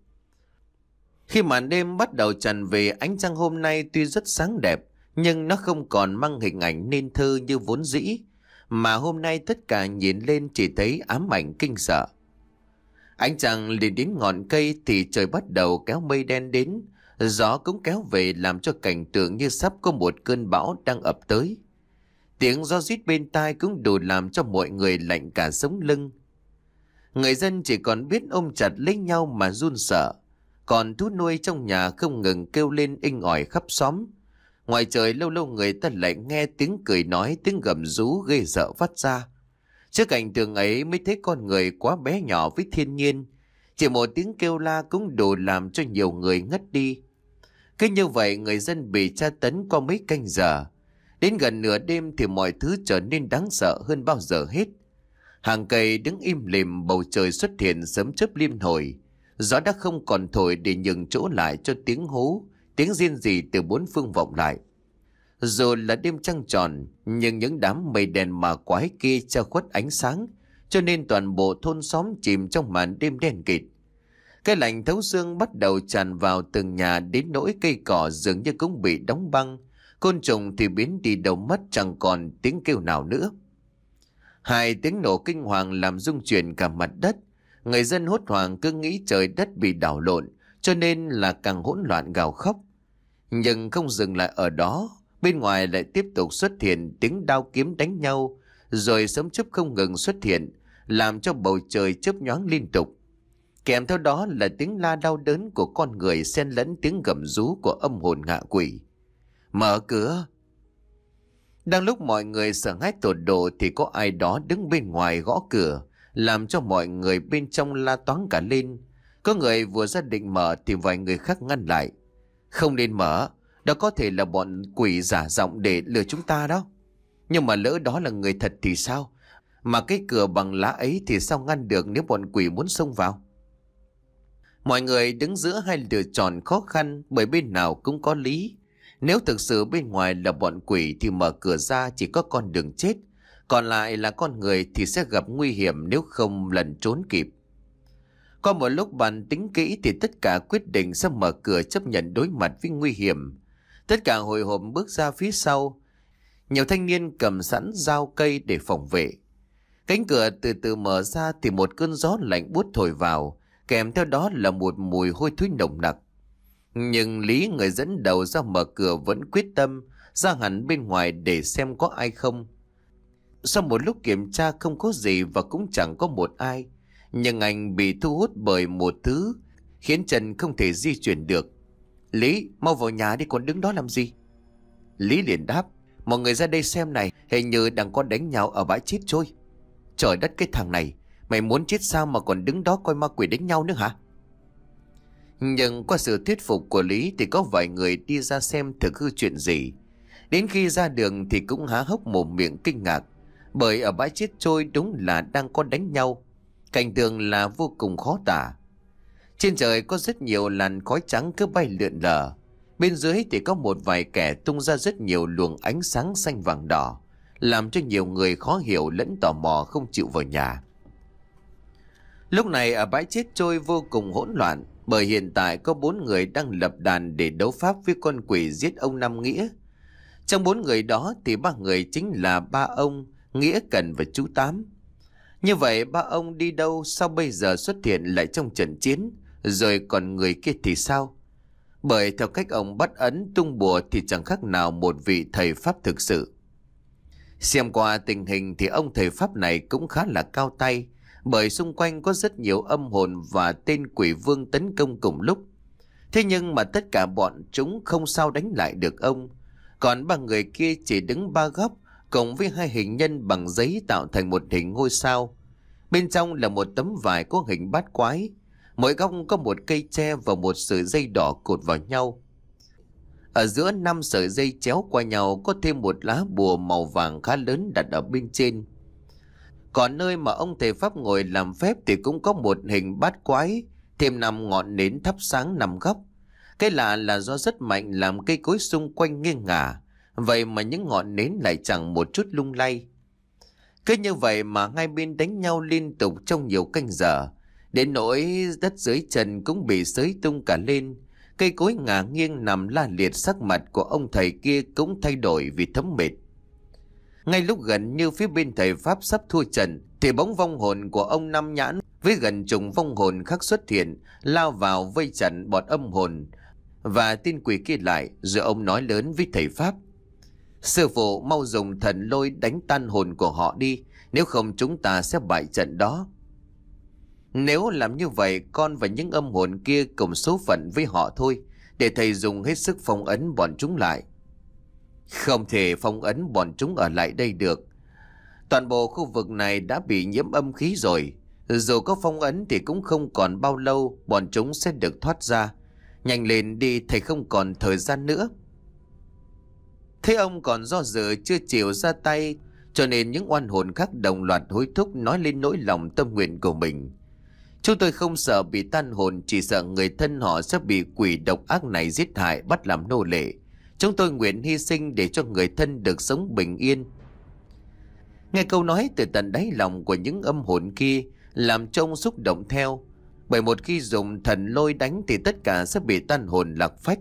Speaker 1: Khi màn đêm bắt đầu tràn về, ánh trăng hôm nay tuy rất sáng đẹp, nhưng nó không còn mang hình ảnh nên thơ như vốn dĩ, mà hôm nay tất cả nhìn lên chỉ thấy ám ảnh kinh sợ. Ánh trăng lên đến ngọn cây thì trời bắt đầu kéo mây đen đến, gió cũng kéo về làm cho cảnh tượng như sắp có một cơn bão đang ập tới. Tiếng gió rít bên tai cũng đủ làm cho mọi người lạnh cả sống lưng. Người dân chỉ còn biết ôm chặt lấy nhau mà run sợ. Còn thú nuôi trong nhà không ngừng kêu lên inh ỏi khắp xóm. Ngoài trời lâu lâu người ta lại nghe tiếng cười nói, tiếng gầm rú ghê sợ phát ra. Trước cảnh tượng ấy mới thấy con người quá bé nhỏ với thiên nhiên. Chỉ một tiếng kêu la cũng đủ làm cho nhiều người ngất đi. Cứ như vậy người dân bị tra tấn qua mấy canh giờ. Đến gần nửa đêm thì mọi thứ trở nên đáng sợ hơn bao giờ hết. Hàng cây đứng im lìm, bầu trời xuất hiện sấm chớp liên hồi. Gió đã không còn thổi để nhường chỗ lại cho tiếng hú, tiếng riêng rỉ từ bốn phương vọng lại. Dù là đêm trăng tròn, nhưng những đám mây đen mà quái kia che khuất ánh sáng, cho nên toàn bộ thôn xóm chìm trong màn đêm đen kịt. Cái lạnh thấu xương bắt đầu tràn vào từng nhà, đến nỗi cây cỏ dường như cũng bị đóng băng, côn trùng thì biến đi đâu mất, chẳng còn tiếng kêu nào nữa. Hai tiếng nổ kinh hoàng làm rung chuyển cả mặt đất. Người dân hốt hoảng cứ nghĩ trời đất bị đảo lộn, cho nên là càng hỗn loạn gào khóc. Nhưng không dừng lại ở đó, bên ngoài lại tiếp tục xuất hiện tiếng đao kiếm đánh nhau, rồi sấm chớp không ngừng xuất hiện, làm cho bầu trời chớp nhoáng liên tục. Kèm theo đó là tiếng la đau đớn của con người xen lẫn tiếng gầm rú của âm hồn ngạ quỷ. Mở cửa! Đang lúc mọi người sợ hãi tột độ thì có ai đó đứng bên ngoài gõ cửa, làm cho mọi người bên trong la toáng cả lên. Có người vừa ra định mở thì vài người khác ngăn lại. Không nên mở, đó có thể là bọn quỷ giả giọng để lừa chúng ta đó. Nhưng mà lỡ đó là người thật thì sao? Mà cái cửa bằng lá ấy thì sao ngăn được nếu bọn quỷ muốn xông vào? Mọi người đứng giữa hai lựa chọn khó khăn, bởi bên nào cũng có lý. Nếu thực sự bên ngoài là bọn quỷ thì mở cửa ra chỉ có con đường chết. Còn lại là con người thì sẽ gặp nguy hiểm nếu không lẩn trốn kịp. Qua một lúc bàn tính kỹ thì tất cả quyết định sẽ mở cửa chấp nhận đối mặt với nguy hiểm. Tất cả hồi hộp bước ra phía sau. Nhiều thanh niên cầm sẵn dao cây để phòng vệ. Cánh cửa từ từ mở ra thì một cơn gió lạnh buốt thổi vào, kèm theo đó là một mùi hôi thối nồng nặc. Nhưng Lý, người dẫn đầu ra mở cửa, vẫn quyết tâm ra hẳn bên ngoài để xem có ai không. Sau một lúc kiểm tra không có gì và cũng chẳng có một ai. Nhưng anh bị thu hút bởi một thứ khiến chân không thể di chuyển được. Lý, mau vào nhà đi, còn đứng đó làm gì? Lý liền đáp, mọi người ra đây xem này, hình như đang có đánh nhau ở bãi chết trôi. Trời đất, cái thằng này, mày muốn chết sao mà còn đứng đó coi ma quỷ đánh nhau nữa hả? Nhưng qua sự thuyết phục của Lý thì có vài người đi ra xem thực hư chuyện gì. Đến khi ra đường thì cũng há hốc mồm miệng kinh ngạc, bởi ở bãi chết trôi đúng là đang có đánh nhau. Cảnh tượng là vô cùng khó tả. Trên trời có rất nhiều làn khói trắng cứ bay lượn lờ. Bên dưới thì có một vài kẻ tung ra rất nhiều luồng ánh sáng xanh vàng đỏ, làm cho nhiều người khó hiểu lẫn tò mò không chịu vào nhà. Lúc này ở bãi chết trôi vô cùng hỗn loạn, bởi hiện tại có bốn người đang lập đàn để đấu pháp với con quỷ giết ông Năm Nghĩa. Trong bốn người đó thì ba người chính là ba ông Nghĩa, Cần và chú Tám. Như vậy ba ông đi đâu, sao bây giờ xuất hiện lại trong trận chiến? Rồi còn người kia thì sao? Bởi theo cách ông bắt ấn tung bùa thì chẳng khác nào một vị thầy pháp thực sự. Xem qua tình hình thì ông thầy pháp này cũng khá là cao tay, bởi xung quanh có rất nhiều âm hồn và tên quỷ vương tấn công cùng lúc. Thế nhưng mà tất cả bọn chúng không sao đánh lại được ông. Còn ba người kia chỉ đứng ba góc, cùng với hai hình nhân bằng giấy tạo thành một hình ngôi sao. Bên trong là một tấm vải có hình bát quái. Mỗi góc có một cây tre và một sợi dây đỏ cột vào nhau. Ở giữa năm sợi dây chéo qua nhau có thêm một lá bùa màu vàng khá lớn đặt ở bên trên. Còn nơi mà ông thầy pháp ngồi làm phép thì cũng có một hình bát quái, thêm năm ngọn nến thắp sáng nằm góc. Cái lạ là do rất mạnh làm cây cối xung quanh nghiêng ngả, vậy mà những ngọn nến lại chẳng một chút lung lay. Cứ như vậy mà hai bên đánh nhau liên tục trong nhiều canh giờ, đến nỗi đất dưới chân cũng bị xới tung cả lên. Cây cối ngả nghiêng nằm la liệt, sắc mặt của ông thầy kia cũng thay đổi vì thấm mệt. Ngay lúc gần như phía bên thầy pháp sắp thua trận thì bóng vong hồn của ông Năm Nhãn với gần chục vong hồn khác xuất hiện, lao vào vây chặn bọn âm hồn và tên quỷ kia lại. Rồi ông nói lớn với thầy pháp, sư phụ mau dùng thần lôi đánh tan hồn của họ đi, nếu không chúng ta sẽ bại trận đó. Nếu làm như vậy, con và những âm hồn kia cùng số phận với họ thôi, để thầy dùng hết sức phong ấn bọn chúng lại. Không thể phong ấn bọn chúng ở lại đây được. Toàn bộ khu vực này đã bị nhiễm âm khí rồi. Dù có phong ấn thì cũng không còn bao lâu bọn chúng sẽ được thoát ra. Nhanh lên đi, thầy không còn thời gian nữa. Thế ông còn do dự chưa chịu ra tay, cho nên những oan hồn khác đồng loạt hối thúc nói lên nỗi lòng tâm nguyện của mình. Chúng tôi không sợ bị tan hồn, chỉ sợ người thân họ sẽ bị quỷ độc ác này giết hại, bắt làm nô lệ. Chúng tôi nguyện hy sinh để cho người thân được sống bình yên. Nghe câu nói từ tận đáy lòng của những âm hồn kia làm cho ông xúc động theo. Bởi một khi dùng thần lôi đánh thì tất cả sẽ bị tan hồn lạc phách,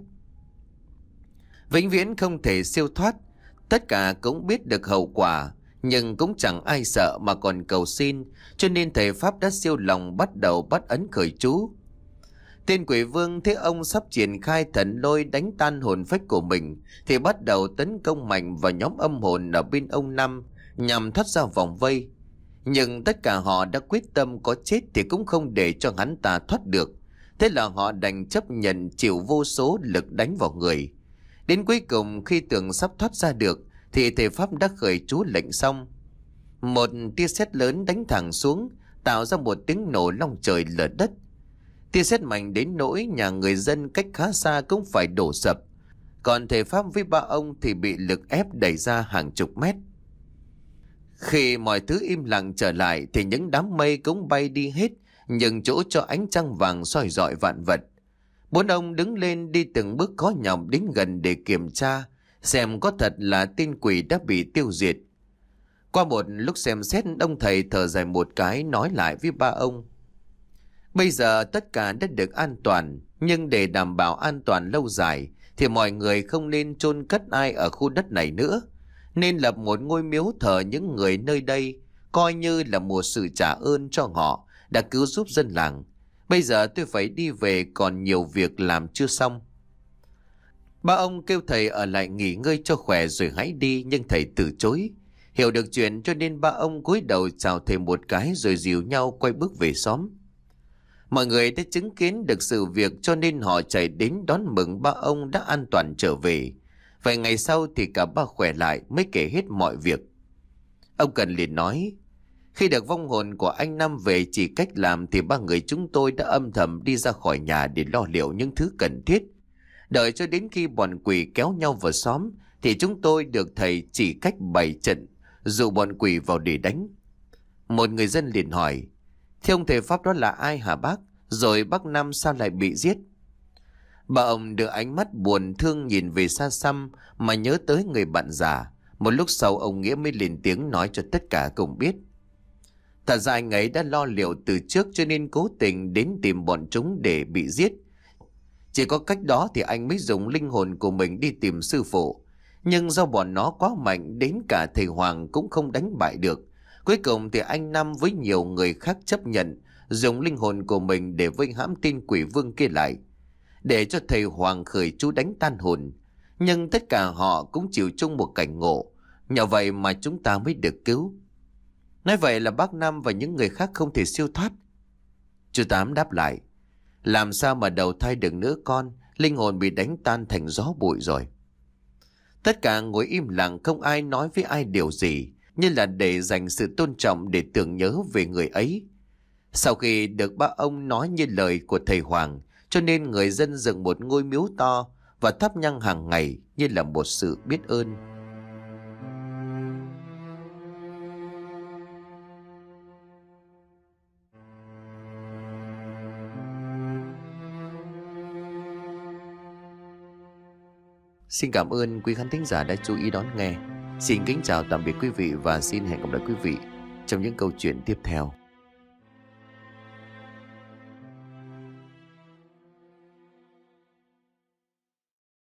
Speaker 1: vĩnh viễn không thể siêu thoát. Tất cả cũng biết được hậu quả, nhưng cũng chẳng ai sợ mà còn cầu xin, cho nên thầy Pháp đã siêu lòng bắt đầu bắt ấn khởi chú. Tên quỷ vương thấy ông sắp triển khai thần lôi đánh tan hồn phách của mình thì bắt đầu tấn công mạnh vào nhóm âm hồn ở bên ông Năm nhằm thoát ra vòng vây. Nhưng tất cả họ đã quyết tâm có chết thì cũng không để cho hắn ta thoát được. Thế là họ đành chấp nhận chịu vô số lực đánh vào người. Đến cuối cùng khi tưởng sắp thoát ra được thì thầy Pháp đã khởi chú lệnh xong. Một tia sét lớn đánh thẳng xuống, tạo ra một tiếng nổ long trời lở đất. Tia sét mạnh đến nỗi nhà người dân cách khá xa cũng phải đổ sập. Còn thầy Pháp với ba ông thì bị lực ép đẩy ra hàng chục mét. Khi mọi thứ im lặng trở lại thì những đám mây cũng bay đi hết, nhường chỗ cho ánh trăng vàng soi rọi vạn vật. Bốn ông đứng lên đi từng bước khó nhọc đến gần để kiểm tra xem có thật là tên quỷ đã bị tiêu diệt. Qua một lúc xem xét, ông thầy thở dài một cái nói lại với ba ông: Bây giờ tất cả đã được an toàn, nhưng để đảm bảo an toàn lâu dài thì mọi người không nên chôn cất ai ở khu đất này nữa, nên lập một ngôi miếu thờ những người nơi đây, coi như là một sự trả ơn cho họ đã cứu giúp dân làng. Bây giờ tôi phải đi về, còn nhiều việc làm chưa xong. Ba ông kêu thầy ở lại nghỉ ngơi cho khỏe rồi hãy đi, nhưng thầy từ chối. Hiểu được chuyện cho nên ba ông cúi đầu chào thầy một cái rồi dìu nhau quay bước về xóm. Mọi người đã chứng kiến được sự việc cho nên họ chạy đến đón mừng ba ông đã an toàn trở về. Vài ngày sau thì cả ba khỏe lại mới kể hết mọi việc. Ông Cần liền nói: Khi được vong hồn của anh Năm về chỉ cách làm thì ba người chúng tôi đã âm thầm đi ra khỏi nhà để lo liệu những thứ cần thiết. Đợi cho đến khi bọn quỷ kéo nhau vào xóm thì chúng tôi được thầy chỉ cách bày trận dụ bọn quỷ vào để đánh. Một người dân liền hỏi: Thế ông thầy Pháp đó là ai hả bác? Rồi bác Năm sao lại bị giết? Bà ông đưa ánh mắt buồn thương nhìn về xa xăm mà nhớ tới người bạn già. Một lúc sau ông Nghĩa mới lên tiếng nói cho tất cả cùng biết. Thật ra anh ấy đã lo liệu từ trước cho nên cố tình đến tìm bọn chúng để bị giết. Chỉ có cách đó thì anh mới dùng linh hồn của mình đi tìm sư phụ. Nhưng do bọn nó quá mạnh đến cả thầy Hoàng cũng không đánh bại được. Cuối cùng thì anh Năm với nhiều người khác chấp nhận dùng linh hồn của mình để vây hãm tên quỷ vương kia lại, để cho thầy Hoàng khởi chú đánh tan hồn. Nhưng tất cả họ cũng chịu chung một cảnh ngộ, nhờ vậy mà chúng ta mới được cứu. Nói vậy là bác Năm và những người khác không thể siêu thoát? Chú Tám đáp lại: Làm sao mà đầu thai được nữa con, linh hồn bị đánh tan thành gió bụi rồi. Tất cả ngồi im lặng, không ai nói với ai điều gì, như là để dành sự tôn trọng để tưởng nhớ về người ấy. Sau khi được ba ông nói như lời của thầy Hoàng, cho nên người dân dựng một ngôi miếu to và thắp nhang hàng ngày như là một sự biết ơn. Xin cảm ơn quý khán thính giả đã chú ý đón nghe. Xin kính chào tạm biệt quý vị và xin hẹn gặp lại quý vị trong những câu chuyện tiếp theo.